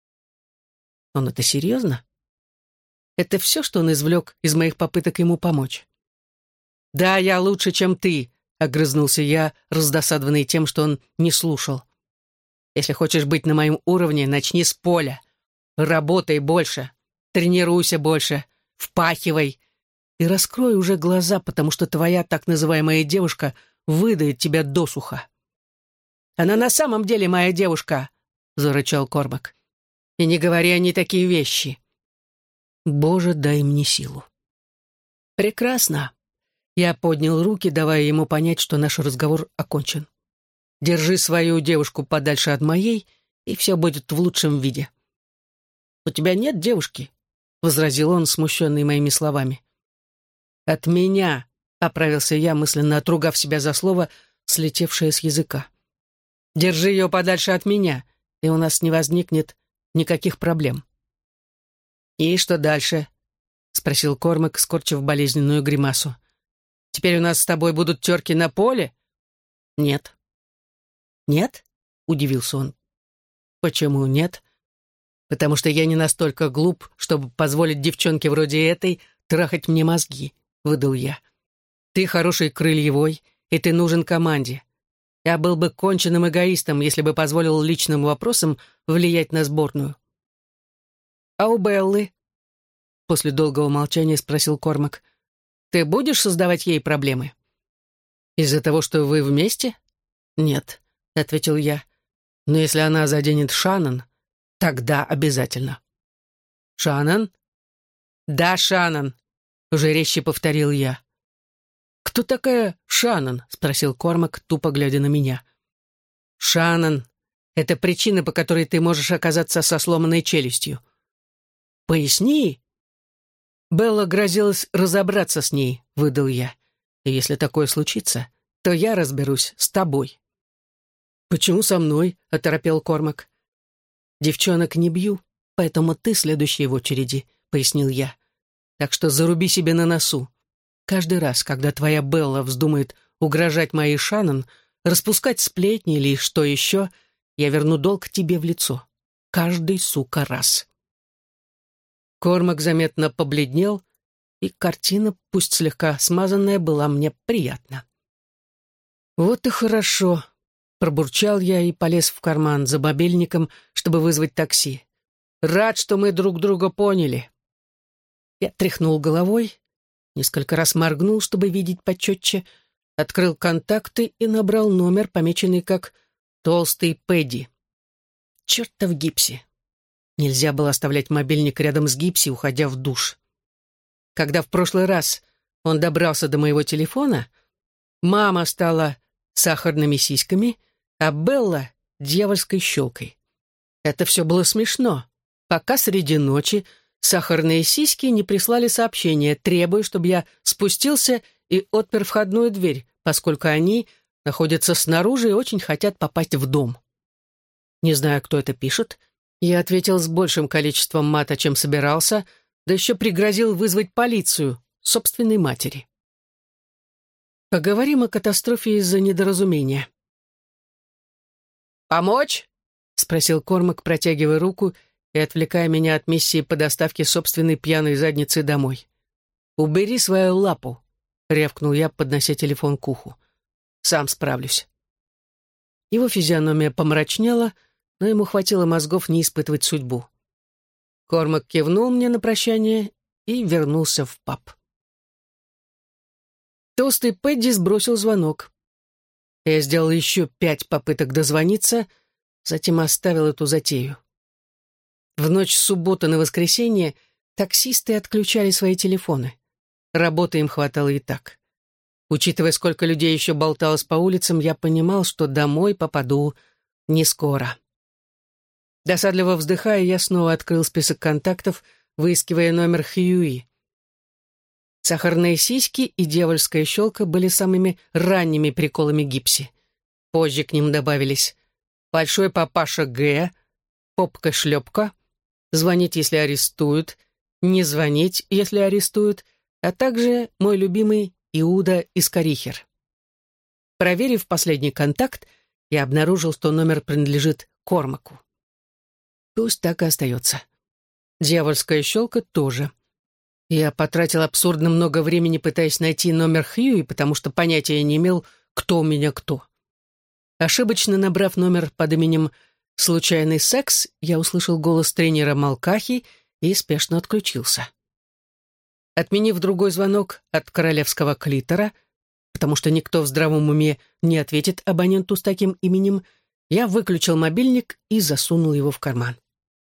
Speaker 1: Он это серьезно? Это все, что он извлек из моих попыток ему помочь? «Да, я лучше, чем ты», — огрызнулся я, раздосадованный тем, что он не слушал. «Если хочешь быть на моем уровне, начни с поля. Работай больше, тренируйся больше, впахивай и раскрой уже глаза, потому что твоя так называемая девушка выдает тебя досуха». «Она на самом деле моя девушка», — зарычал Кормак. «И не говори они такие вещи». «Боже, дай мне силу». «Прекрасно». Я поднял руки, давая ему понять, что наш разговор окончен. «Держи свою девушку подальше от моей, и все будет в лучшем виде». «У тебя нет девушки?» — возразил он, смущенный моими словами. «От меня», — оправился я, мысленно отругав себя за слово, слетевшее с языка. «Держи ее подальше от меня, и у нас не возникнет никаких проблем». «И что дальше?» — спросил Кормак, скорчив болезненную гримасу. «Теперь у нас с тобой будут терки на поле?» «Нет». «Нет?» — удивился он. «Почему нет?» «Потому что я не настолько глуп, чтобы позволить девчонке вроде этой трахать мне мозги», — выдал я. «Ты хороший крыльевой, и ты нужен команде. Я был бы конченным эгоистом, если бы позволил личным вопросам влиять на сборную». «А у Беллы?» — после долгого молчания спросил Кормак. «Ты будешь создавать ей проблемы?» «Из-за того, что вы вместе?» «Нет», — ответил я. «Но если она заденет Шаннон, тогда обязательно». «Шаннон?» «Да, Шаннон», — уже резче повторил я. «Кто такая Шаннон?» — спросил Кормак, тупо глядя на меня. «Шаннон — это причина, по которой ты можешь оказаться со сломанной челюстью». «Поясни». «Белла грозилась разобраться с ней», — выдал я. «И если такое случится, то я разберусь с тобой». «Почему со мной?» — оторопел Кормак. «Девчонок не бью, поэтому ты следующий в очереди», — пояснил я. «Так что заруби себе на носу. Каждый раз, когда твоя Белла вздумает угрожать моей Шаннон, распускать сплетни или что еще, я верну долг тебе в лицо. Каждый, сука, раз». Кормак заметно побледнел, и картина, пусть слегка смазанная, была мне приятна. «Вот и хорошо», — пробурчал я и полез в карман за мобильником, чтобы вызвать такси. «Рад, что мы друг друга поняли». Я тряхнул головой, несколько раз моргнул, чтобы видеть почетче, открыл контакты и набрал номер, помеченный как «Толстый Пэдди». Чертов Гипси. Нельзя было оставлять мобильник рядом с Гипси, уходя в душ. Когда в прошлый раз он добрался до моего телефона, мама стала сахарными сиськами, а Белла — дьявольской щелкой. Это все было смешно, пока среди ночи сахарные сиськи не прислали сообщение, требуя, чтобы я спустился и отпер входную дверь, поскольку они находятся снаружи и очень хотят попасть в дом. Не знаю, кто это пишет. Я ответил с большим количеством мата, чем собирался, да еще пригрозил вызвать полицию собственной матери. Поговорим о катастрофе из-за недоразумения. «Помочь?» — спросил Кормак, протягивая руку и отвлекая меня от миссии по доставке собственной пьяной задницы домой. «Убери свою лапу», — рявкнул я, поднося телефон к уху. «Сам справлюсь». Его физиономия помрачнела, но ему хватило мозгов не испытывать судьбу. Кормак кивнул мне на прощание и вернулся в паб. Толстый Пэдди сбросил звонок. Я сделал еще 5 попыток дозвониться, затем оставил эту затею. В ночь с субботы на воскресенье таксисты отключали свои телефоны. Работы им хватало и так. Учитывая, сколько людей еще болталось по улицам, я понимал, что домой попаду не скоро. Досадливо вздыхая, я снова открыл список контактов, выискивая номер Хьюи. Сахарные сиськи и дьявольская щелка были самыми ранними приколами Гипси. Позже к ним добавились большой папаша Г, попка-шлепка, звонить, если арестуют, не звонить, если арестуют, а также мой любимый Иуда Искарихер. Проверив последний контакт, я обнаружил, что номер принадлежит Кормаку. Пусть так и остается. Дьявольская щелка тоже. Я потратил абсурдно много времени, пытаясь найти номер Хьюи, потому что понятия не имел, кто у меня кто. Ошибочно набрав номер под именем «Случайный секс», я услышал голос тренера Малкахи и спешно отключился. Отменив другой звонок от королевского клитора, потому что никто в здравом уме не ответит абоненту с таким именем, я выключил мобильник и засунул его в карман.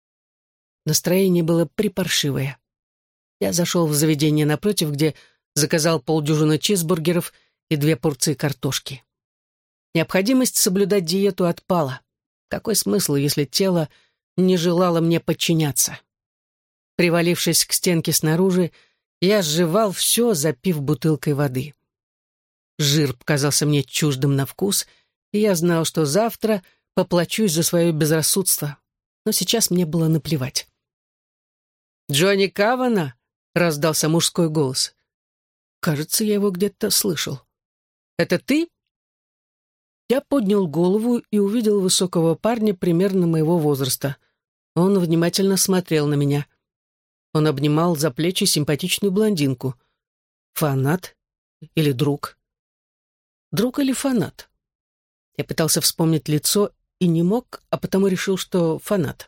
Speaker 1: Настроение было припаршивое. Я зашел в заведение напротив, где заказал полдюжины чизбургеров и 2 порции картошки. Необходимость соблюдать диету отпала. Какой смысл, если тело не желало мне подчиняться? Привалившись к стенке снаружи, я сживал все, запив бутылкой воды. Жир показался мне чуждым на вкус, и я знал, что завтра поплачусь за свое безрассудство. Но сейчас мне было наплевать. «Джонни Кавана?» — раздался мужской голос. Кажется, я его где-то слышал. «Это ты?» Я поднял голову и увидел высокого парня примерно моего возраста. Он внимательно смотрел на меня. Он обнимал за плечи симпатичную блондинку. Фанат или друг? Друг или фанат? Я пытался вспомнить лицо и не мог, а потому решил, что фанат.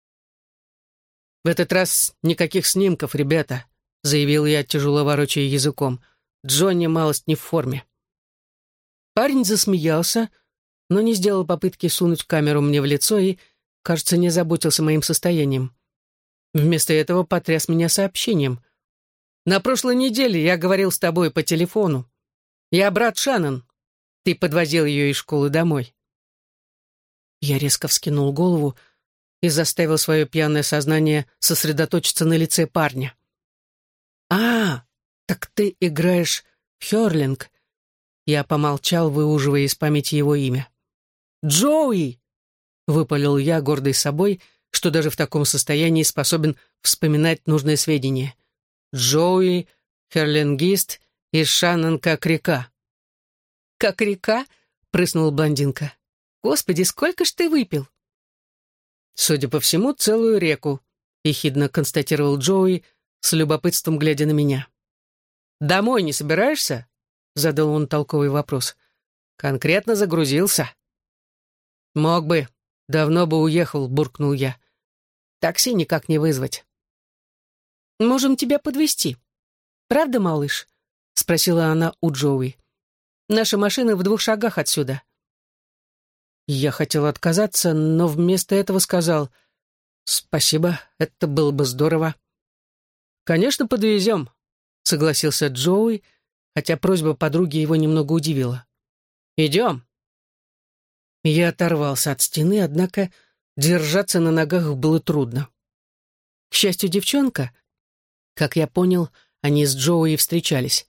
Speaker 1: «В этот раз никаких снимков, ребята», — заявил я, тяжело ворочая языком. «Джонни малость не в форме». Парень засмеялся, но не сделал попытки сунуть камеру мне в лицо и, кажется, не заботился моим состоянием. Вместо этого потряс меня сообщением. «На прошлой неделе я говорил с тобой по телефону. Я брат Шаннон. Ты подвозил ее из школы домой». Я резко вскинул голову и заставил свое пьяное сознание сосредоточиться на лице парня. «А, так ты играешь в хёрлинг». Я помолчал, выуживая из памяти его имя. «Джоуи!» — выпалил я, гордый собой, что даже в таком состоянии способен вспоминать нужные сведения. «Джоуи, херлингист и Шаннон как река». «Как река?» — прыснула блондинка. «Господи, сколько ж ты выпил?» «Судя по всему, целую реку», — ехидно констатировал Джоуи, с любопытством глядя на меня. «Домой не собираешься?» — задал он толковый вопрос. «Конкретно загрузился». «Мог бы, давно бы уехал», — буркнул я. «Такси никак не вызвать». «Можем тебя подвезти. Правда, малыш?» — спросила она у Джоуи. «Наша машина в 2 шагах отсюда». Я хотел отказаться, но вместо этого сказал: «Спасибо, это было бы здорово». «Конечно, подвезем», — согласился Джоуи, хотя просьба подруги его немного удивила. «Идем». Я оторвался от стены, однако держаться на ногах было трудно. К счастью, девчонка, как я понял, они с Джоуи встречались,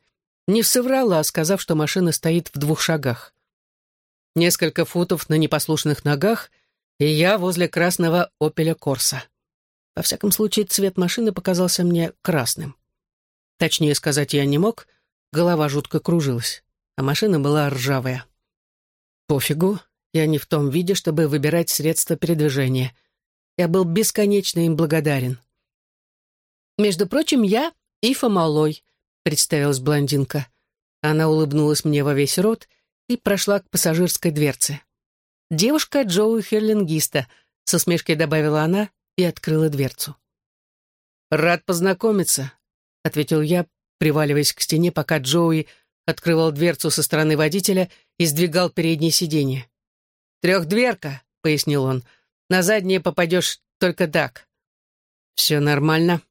Speaker 1: не соврала, сказав, что машина стоит в 2 шагах. Несколько футов на непослушных ногах, и я возле красного «Опеля Корса». Во всяком случае, цвет машины показался мне красным. Точнее сказать я не мог, голова жутко кружилась, а машина была ржавая. Пофигу, я не в том виде, чтобы выбирать средства передвижения. Я был бесконечно им благодарен. «Между прочим, я Ифа Малой», — представилась блондинка. Она улыбнулась мне во весь рот и прошла к пассажирской дверце. «Девушка Джоуи Херлингиста», — с усмешкой добавила она и открыла дверцу. «Рад познакомиться», — ответил я, приваливаясь к стене, пока Джоуи открывал дверцу со стороны водителя и сдвигал переднее сиденье. «Трехдверка», — пояснил он, — «на заднее попадешь только так». «Все нормально».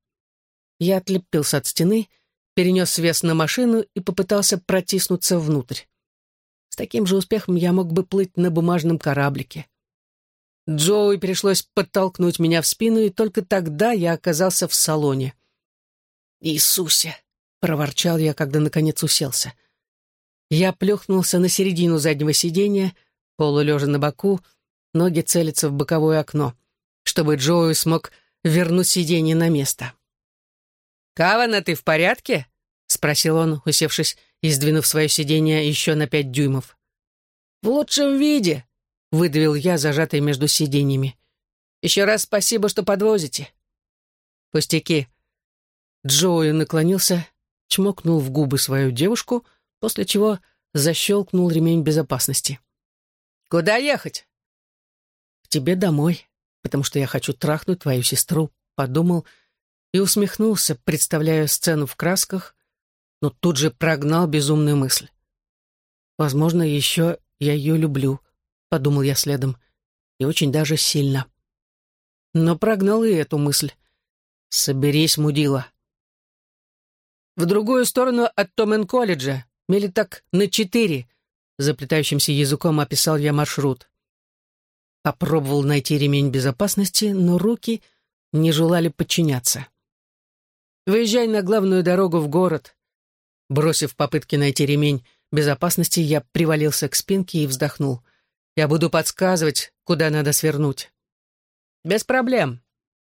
Speaker 1: Я отлепился от стены, перенес вес на машину и попытался протиснуться внутрь. С таким же успехом я мог бы плыть на бумажном кораблике. Джоуи пришлось подтолкнуть меня в спину, и только тогда я оказался в салоне. «Иисусе!» — проворчал я, когда наконец уселся. Я плюхнулся на середину заднего сиденья, полулежа на боку, ноги целятся в боковое окно, чтобы Джоуи смог вернуть сиденье на место. «Кавана, ты в порядке?» — спросил он, усевшись и сдвинув свое сиденье еще на 5 дюймов. «В лучшем виде», — выдавил я, зажатый между сиденьями. «Еще раз спасибо, что подвозите». «Пустяки». Джоуи наклонился, чмокнул в губы свою девушку, после чего защелкнул ремень безопасности. «Куда ехать?» «К тебе домой, потому что я хочу трахнуть твою сестру», — подумал и усмехнулся, представляя сцену в красках, но тут же прогнал безумную мысль. «Возможно, еще я ее люблю», — подумал я следом, — «и очень даже сильно». Но прогнал и эту мысль. «Соберись, мудила». В другую сторону от Томен-колледжа, мили так на 4, заплетающимся языком описал я маршрут. Попробовал найти ремень безопасности, но руки не желали подчиняться. «Выезжай на главную дорогу в город». Бросив попытки найти ремень безопасности, я привалился к спинке и вздохнул. «Я буду подсказывать, куда надо свернуть». «Без проблем».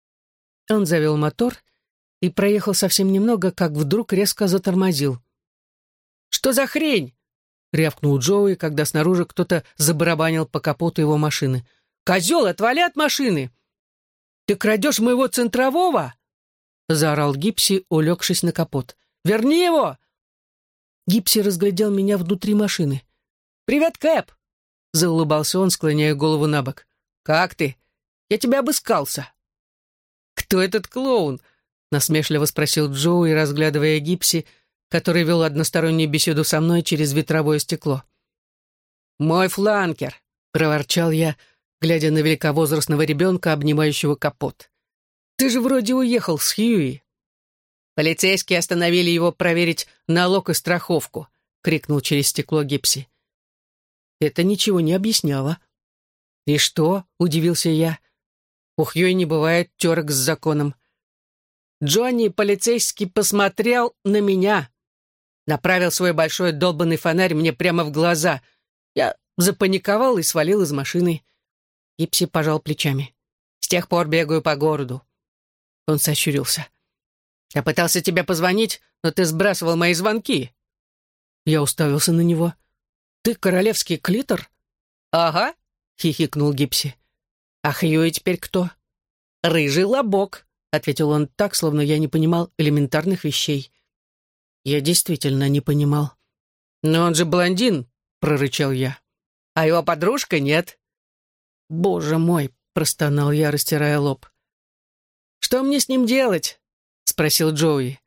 Speaker 1: Он завел мотор и проехал совсем немного, как вдруг резко затормозил. «Что за хрень?» — рявкнул Джоуи, когда снаружи кто-то забарабанил по капоту его машины. «Козел, отвали от машины!» «Ты крадешь моего центрового?» — заорал Гипси, улегшись на капот. «Верни его!» Гипси разглядел меня внутри машины. «Привет, Кэп!» — заулыбался он, склоняя голову на бок. «Как ты? Я тебя обыскался». «Кто этот клоун?» — насмешливо спросил Джоуи, разглядывая Гипси, который вел одностороннюю беседу со мной через ветровое стекло. «Мой фланкер!» — проворчал я, глядя на великовозрастного ребенка, обнимающего капот. «Ты же вроде уехал с Хьюи». «Полицейские остановили его проверить налог и страховку», — крикнул через стекло Гипси. Это ничего не объясняло. «И что?» — удивился я. «У Хьюи не бывает терок с законом». Джонни, полицейский, посмотрел на меня. Направил свой большой долбанный фонарь мне прямо в глаза. Я запаниковал и свалил из машины. Гипси пожал плечами. «С тех пор бегаю по городу». Он сощурился. «Я пытался тебе позвонить, но ты сбрасывал мои звонки». Я уставился на него. «Ты королевский клитор?» «Ага», — хихикнул Гипси. «А Хьюи теперь кто?» «Рыжий лобок», — ответил он так, словно я не понимал элементарных вещей. Я действительно не понимал. «Но он же блондин», — прорычал я. «А его подружка нет». «Боже мой», — простонал я, растирая лоб. «Что мне с ним делать?» — спросил Джоуи.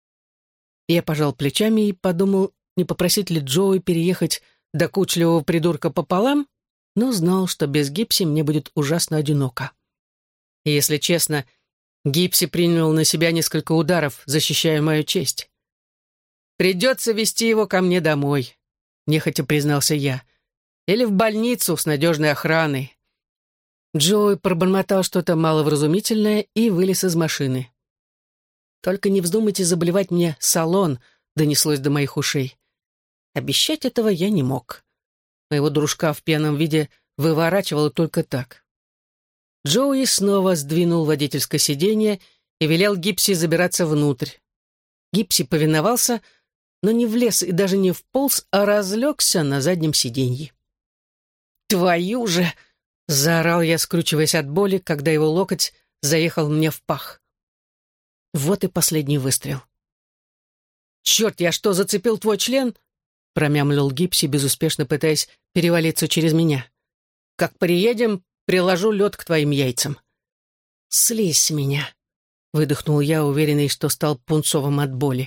Speaker 1: Я пожал плечами и подумал, не попросить ли Джоуи переехать докучливого придурка пополам, но знал, что без Гипси мне будет ужасно одиноко. И, если честно, Гипси принял на себя несколько ударов, защищая мою честь. «Придется везти его ко мне домой», — нехотя признался я. «Или в больницу с надежной охраной». Джоуи пробормотал что-то маловразумительное и вылез из машины. «Только не вздумайте заболевать мне салон», — донеслось до моих ушей. Обещать этого я не мог. Моего дружка в пьяном виде выворачивало только так. Джоуи снова сдвинул водительское сиденье и велел Гипси забираться внутрь. Гипси повиновался, но не влез и даже не вполз, а разлегся на заднем сиденье. «Твою же!» — заорал я, скручиваясь от боли, когда его локоть заехал мне в пах. Вот и последний выстрел. «Черт, я что, зацепил твой член?» — промямлил Гипси, безуспешно пытаясь перевалиться через меня. «Как приедем, приложу лед к твоим яйцам». «Слезь с меня!» — выдохнул я, уверенный, что стал пунцовым от боли.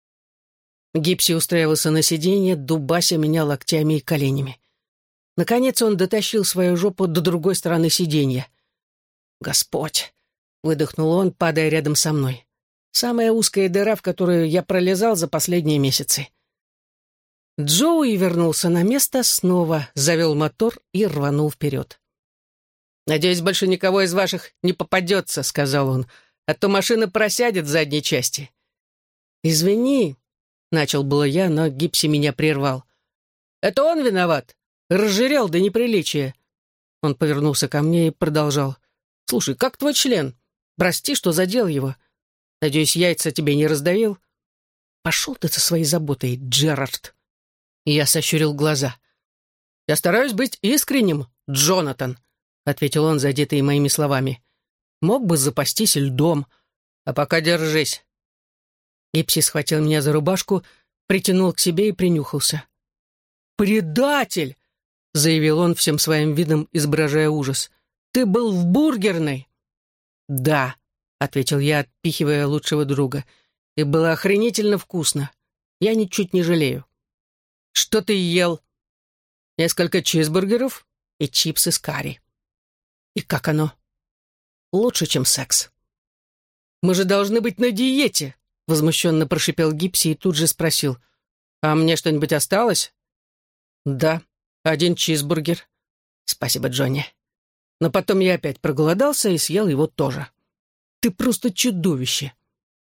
Speaker 1: Гипси устраивался на сиденье, дубася меня локтями и коленями. Наконец он дотащил свою жопу до другой стороны сиденья. «Господь!» — выдохнул он, падая рядом со мной. «Самая узкая дыра, в которую я пролезал за последние месяцы». Джоуи вернулся на место, снова завел мотор и рванул вперед. «Надеюсь, больше никого из ваших не попадется», — сказал он, «а то машина просядет в задней части». «Извини», — начал было я, но Гипси меня прервал. «Это он виноват. Разжирел до неприличия». Он повернулся ко мне и продолжал. «Слушай, как твой член? Прости, что задел его. Надеюсь, яйца тебе не раздавил?» «Пошел ты со своей заботой, Джерард!» И я сощурил глаза. «Я стараюсь быть искренним, Джонатан», — ответил он, задетый моими словами. «Мог бы запастись льдом, а пока держись». Гипси схватил меня за рубашку, притянул к себе и принюхался. «Предатель!» — заявил он всем своим видом, изображая ужас. «Ты был в бургерной?» «Да», — ответил я, отпихивая лучшего друга. «И было охренительно вкусно. Я ничуть не жалею». «Что ты ел?» «Несколько чизбургеров и чипсы с карри». «И как оно?» «Лучше, чем секс». «Мы же должны быть на диете», — возмущенно прошипел Гипси и тут же спросил. «А мне что-нибудь осталось?» «Да, 1 чизбургер». «Спасибо, Джонни». Но потом я опять проголодался и съел его тоже. «Ты просто чудовище!»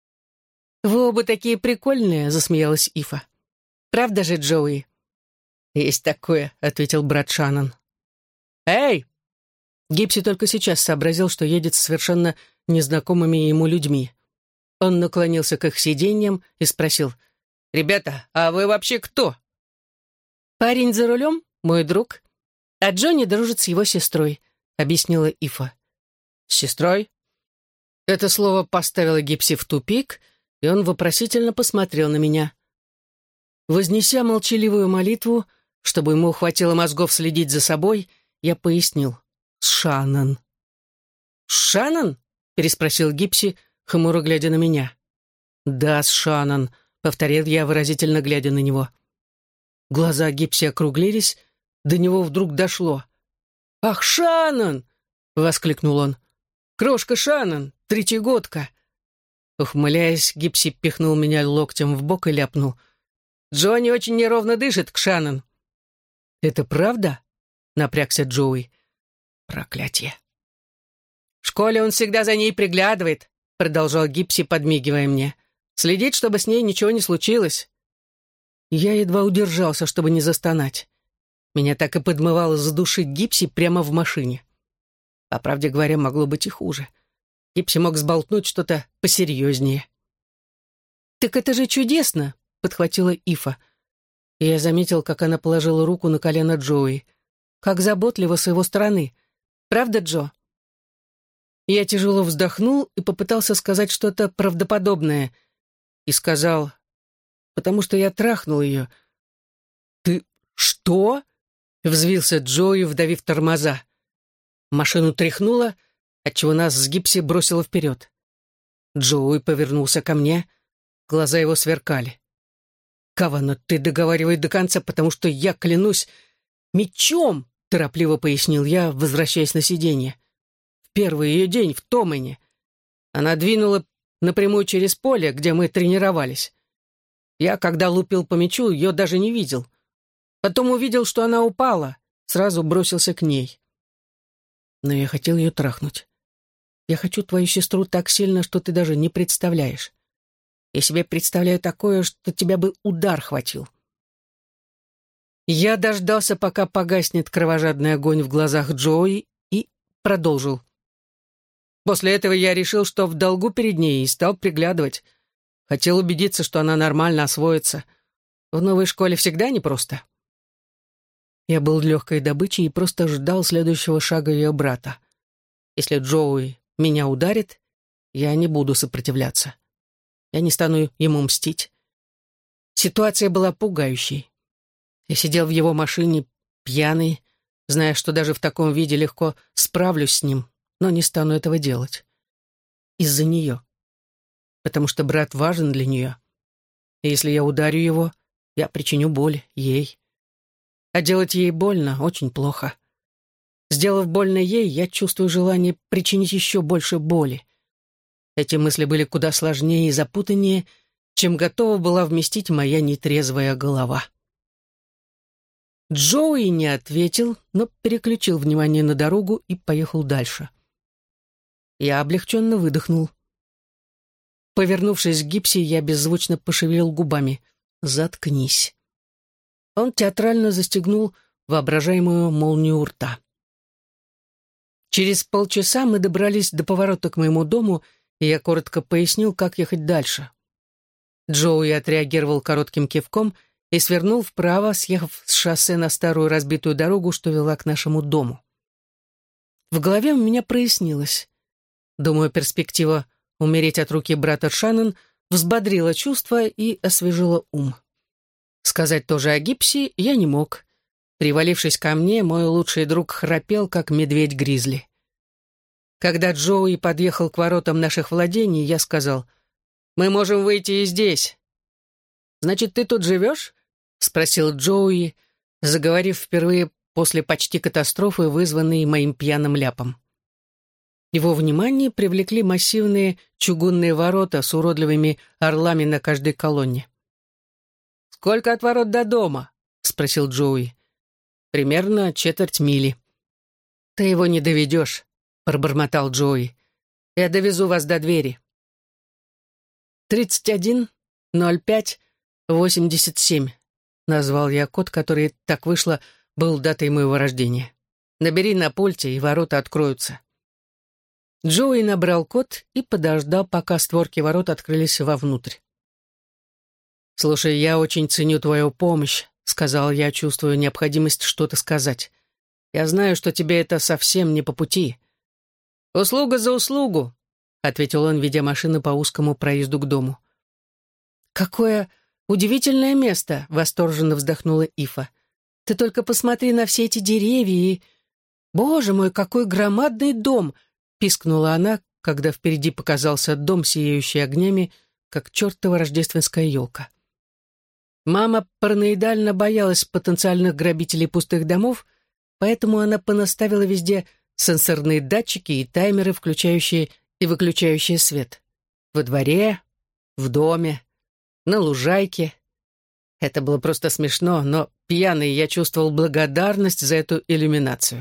Speaker 1: «Вы оба такие прикольные», — засмеялась Ифа. «Правда же, Джоуи?» «Есть такое», — ответил брат Шаннон. «Эй!» Гипси только сейчас сообразил, что едет с совершенно незнакомыми ему людьми. Он наклонился к их сиденьям и спросил: «Ребята, а вы вообще кто?» «Парень за рулем, мой друг, а Джонни дружит с его сестрой», — объяснила Ифа. «С сестрой?» Это слово поставило Гипси в тупик, и он вопросительно посмотрел на меня. Вознеся молчаливую молитву, чтобы ему хватило мозгов следить за собой, я пояснил: «С Шаннон». «С Шаннон?» — переспросил Гипси, хмуро глядя на меня. «Да, с Шаннон», — повторил я, выразительно глядя на него. Глаза Гипси округлились, до него вдруг дошло. «Ах, Шаннон!» — воскликнул он. «Крошка Шаннон, третьегодка!» Ухмыляясь, Гипси пихнул меня локтем в бок и ляпнул: «Джонни очень неровно дышит, к Шаннон». «Это правда?» — напрягся Джоуи. «Проклятие!» «В школе он всегда за ней приглядывает», — продолжал Гипси, подмигивая мне. «Следит, чтобы с ней ничего не случилось». Я едва удержался, чтобы не застонать. Меня так и подмывало задушить Гипси прямо в машине. По правде говоря, могло быть и хуже. Гипси мог сболтнуть что-то посерьезнее. «Так это же чудесно!» — подхватила Ифа. И я заметил, как она положила руку на колено Джоуи. Как заботливо с его стороны. Правда, Джо? Я тяжело вздохнул и попытался сказать что-то правдоподобное. И сказал: «Потому что я трахнул ее». «Ты что?» — взвился Джоуи, вдавив тормоза. Машину тряхнуло, отчего нас с Гипси бросило вперед. Джоуи повернулся ко мне, глаза его сверкали. «Кавано, ты договаривай до конца, потому что я клянусь мечом», — торопливо пояснил я, возвращаясь на сиденье. «В первый ее день в Томэне. Она двинула напрямую через поле, где мы тренировались. Я, когда лупил по мячу, ее даже не видел. Потом увидел, что она упала, сразу бросился к ней. Но я хотел ее трахнуть. Я хочу твою сестру так сильно, что ты даже не представляешь. Я себе представляю такое, что тебя бы удар хватил». Я дождался, пока погаснет кровожадный огонь в глазах Джоуи, и продолжил. После этого я решил, что в долгу перед ней, и стал приглядывать. Хотел убедиться, что она нормально освоится. В новой школе всегда непросто. Я был легкой добычей и просто ждал следующего шага ее брата. Если Джоуи меня ударит, я не буду сопротивляться. Я не стану ему мстить. Ситуация была пугающей. Я сидел в его машине, пьяный, зная, что даже в таком виде легко справлюсь с ним, но не стану этого делать. Из-за нее. Потому что брат важен для нее. И если я ударю его, я причиню боль ей. А делать ей больно очень плохо. Сделав больно ей, я чувствую желание причинить еще больше боли. Эти мысли были куда сложнее и запутаннее, чем готова была вместить моя нетрезвая голова. Джоуи не ответил, но переключил внимание на дорогу и поехал дальше. Я облегченно выдохнул. Повернувшись к Гипси, я беззвучно пошевелил губами. «Заткнись». Он театрально застегнул воображаемую молнию у рта. Через полчаса мы добрались до поворота к моему дому, и я коротко пояснил, как ехать дальше. Джоуи отреагировал коротким кивком и свернул вправо, съехав с шоссе на старую разбитую дорогу, что вела к нашему дому. В голове у меня прояснилось. Думаю, перспектива умереть от руки брата Шаннон взбодрила чувства и освежила ум. Сказать тоже о Гипси я не мог. Привалившись ко мне, мой лучший друг храпел, как медведь-гризли. Когда Джоуи подъехал к воротам наших владений, я сказал: «Мы можем выйти и здесь». «Значит, ты тут живешь?» — спросил Джоуи, заговорив впервые после почти катастрофы, вызванной моим пьяным ляпом. Его внимание привлекли массивные чугунные ворота с уродливыми орлами на каждой колонне. «Сколько от ворот до дома?» — спросил Джоуи. «Примерно четверть мили». «Ты его не доведешь», — пробормотал Джоуи. «Я довезу вас до двери». 31-05-87, назвал я код, который, так вышло, был датой моего рождения. «Набери на пульте, и ворота откроются». Джоуи набрал код и подождал, пока створки ворот открылись вовнутрь. «Слушай, я очень ценю твою помощь», — сказал я, чувствуя необходимость что-то сказать. «Я знаю, что тебе это совсем не по пути». «Услуга за услугу», — ответил он, ведя машину по узкому проезду к дому. «Какое удивительное место!» — восторженно вздохнула Ифа. «Ты только посмотри на все эти деревья и... Боже мой, какой громадный дом!» — пискнула она, когда впереди показался дом, сияющий огнями, как чертова рождественская елка. Мама параноидально боялась потенциальных грабителей пустых домов, поэтому она понаставила везде сенсорные датчики и таймеры, включающие и выключающие свет. Во дворе, в доме, на лужайке. Это было просто смешно, но пьяный я чувствовал благодарность за эту иллюминацию.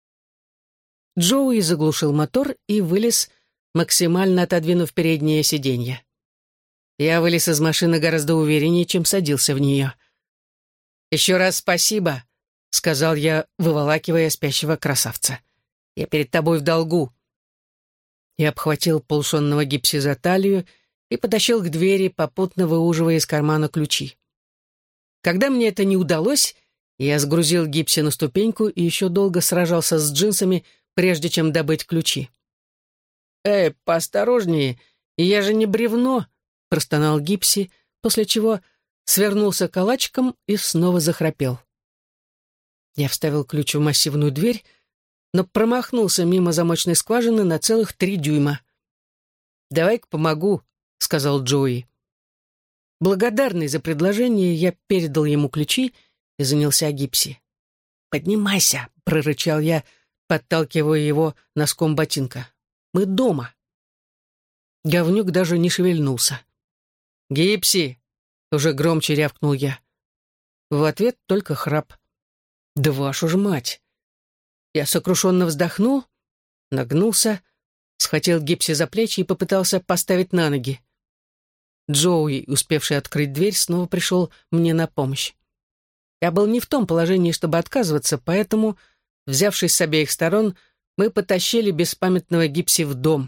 Speaker 1: Джоуи заглушил мотор и вылез, максимально отодвинув переднее сиденье. Я вылез из машины гораздо увереннее, чем садился в нее. «Еще раз спасибо», — сказал я, выволакивая спящего красавца. «Я перед тобой в долгу». Я обхватил полшонного Гипси за талию и потащил к двери, попутно выуживая из кармана ключи. Когда мне это не удалось, я сгрузил Гипси на ступеньку и еще долго сражался с джинсами, прежде чем добыть ключи. Поосторожнее, я же не бревно», — простонал Гипси, после чего свернулся калачиком и снова захрапел. Я вставил ключ в массивную дверь, но промахнулся мимо замочной скважины на целых 3 дюйма. «Давай-ка помогу», — сказал Джоуи. Благодарный за предложение, я передал ему ключи и занялся Гипси. «Поднимайся», — прорычал я, подталкивая его носком ботинка. «Мы дома». Говнюк даже не шевельнулся. «Гипси!» — уже громче рявкнул я. В ответ только храп. «Да вашу ж мать!» Я сокрушенно вздохнул, нагнулся, схватил Гипси за плечи и попытался поставить на ноги. Джоуи, успевший открыть дверь, снова пришел мне на помощь. Я был не в том положении, чтобы отказываться, поэтому, взявшись с обеих сторон, мы потащили беспамятного Гипси в дом.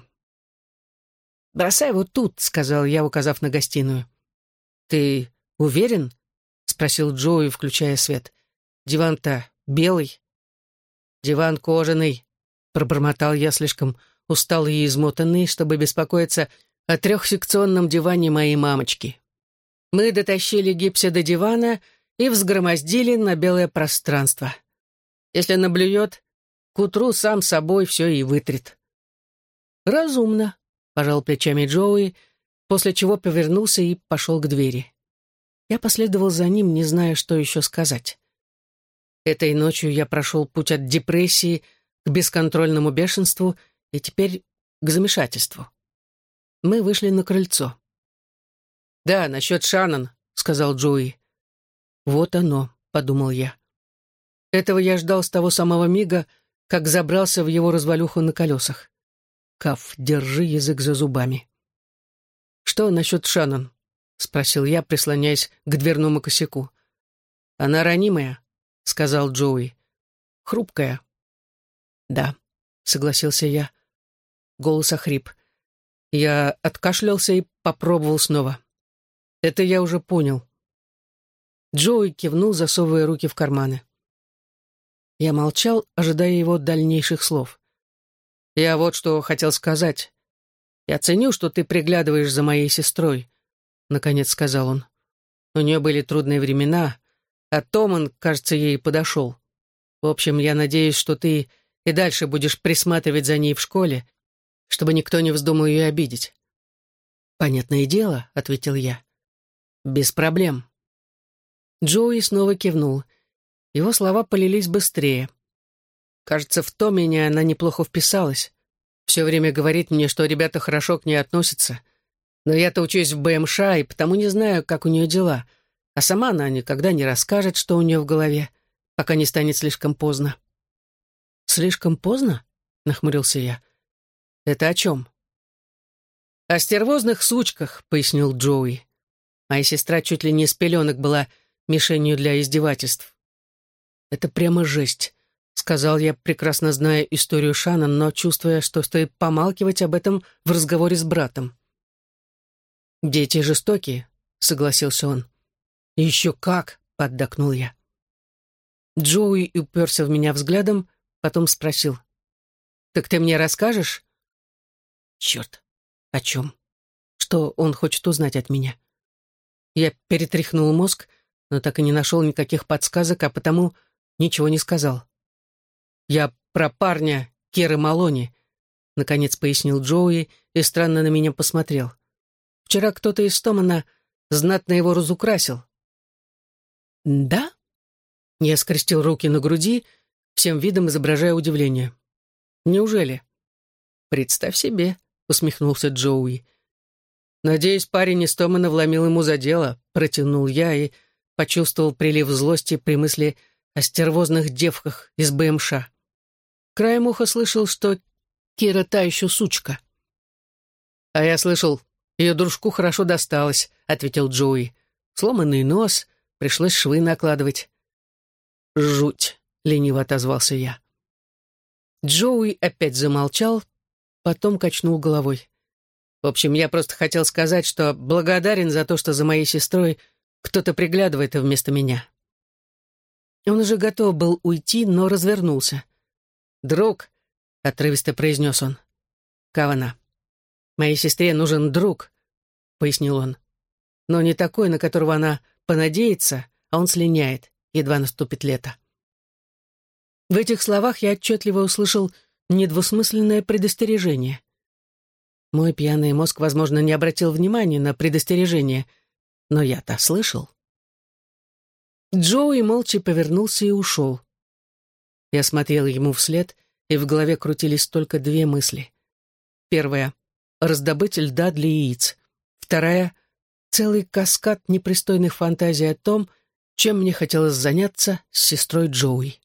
Speaker 1: «Бросай его тут», — сказал я, указав на гостиную. «Ты уверен?» — спросил Джоуи, включая свет. «Диван-то белый». «Диван кожаный», — пробормотал я, слишком усталый и измотанный, чтобы беспокоиться о трехсекционном диване моей мамочки. Мы дотащили Гипси до дивана и взгромоздили на белое пространство. Если наблюет, к утру сам собой все и вытрет. «Разумно», — пожал плечами Джоуи, после чего повернулся и пошел к двери. Я последовал за ним, не зная, что еще сказать. Этой ночью я прошел путь от депрессии к бесконтрольному бешенству и теперь к замешательству. Мы вышли на крыльцо. «Да, насчет Шаннон», — сказал Джоуи. «Вот оно», — подумал я. Этого я ждал с того самого мига, как забрался в его развалюху на колесах. Каф, держи язык за зубами. «Что насчет Шаннон?» — спросил я, прислоняясь к дверному косяку. «Она ранимая», — сказал Джоуи. «Хрупкая». «Да», — согласился я. Голос охрип. Я откашлялся и попробовал снова. «Это я уже понял». Джоуи кивнул, засовывая руки в карманы. Я молчал, ожидая его дальнейших слов. «Я вот что хотел сказать. Я ценю, что ты приглядываешь за моей сестрой», — наконец сказал он. «У нее были трудные времена, а Томан, кажется, ей подошел. В общем, я надеюсь, что ты и дальше будешь присматривать за ней в школе, чтобы никто не вздумал ее обидеть». «Понятное дело», — ответил я. «Без проблем». Джоуи снова кивнул. Его слова полились быстрее. Кажется, в Томине она неплохо вписалась. Все время говорит мне, что ребята хорошо к ней относятся. Но я-то учусь в БМШ, и потому не знаю, как у нее дела. А сама она никогда не расскажет, что у нее в голове, пока не станет слишком поздно. «Слишком поздно?» — нахмурился я. «Это о чем?» «О стервозных сучках», — пояснил Джоуи. Моя сестра чуть ли не с пеленок была мишенью для издевательств. «Это прямо жесть», — сказал я, прекрасно зная историю Шаннон, но чувствуя, что стоит помалкивать об этом в разговоре с братом. «Дети жестокие», — согласился он. «Еще как», — поддакнул я. Джоуи уперся в меня взглядом, потом спросил. «Так ты мне расскажешь?» «Черт, о чем? Что он хочет узнать от меня?» Я перетряхнул мозг, но так и не нашел никаких подсказок, а потому ничего не сказал. «Я про парня Керы Малони», — наконец пояснил Джоуи и странно на меня посмотрел. «Вчера кто-то из Томана знатно его разукрасил». «Да?» Я скрестил руки на груди, всем видом изображая удивление. «Неужели?» «Представь себе», — усмехнулся Джоуи. «Надеюсь, парень из Томана вломил ему за дело», — протянул я и почувствовал прилив злости при мысли о стервозных девках из БМШ. Краем уха слышал, что Кира та еще сучка. «А я слышал, ее дружку хорошо досталось», — ответил Джоуи. «Сломанный нос, пришлось швы накладывать». «Жуть», — лениво отозвался я. Джоуи опять замолчал, потом качнул головой. «В общем, я просто хотел сказать, что благодарен за то, что за моей сестрой кто-то приглядывает вместо меня». Он уже готов был уйти, но развернулся. «Друг», — отрывисто произнес он. «Кавана, моей сестре нужен друг», — пояснил он. «Но не такой, на которого она понадеется, а он слиняет, едва наступит лето». В этих словах я отчетливо услышал недвусмысленное предостережение. Мой пьяный мозг, возможно, не обратил внимания на предостережение, но я-то слышал. Джоуи молча повернулся и ушел. Я смотрел ему вслед, и в голове крутились только две мысли. Первая — раздобыть льда для яиц. Вторая — целый каскад непристойных фантазий о том, чем мне хотелось заняться с сестрой Джоуи.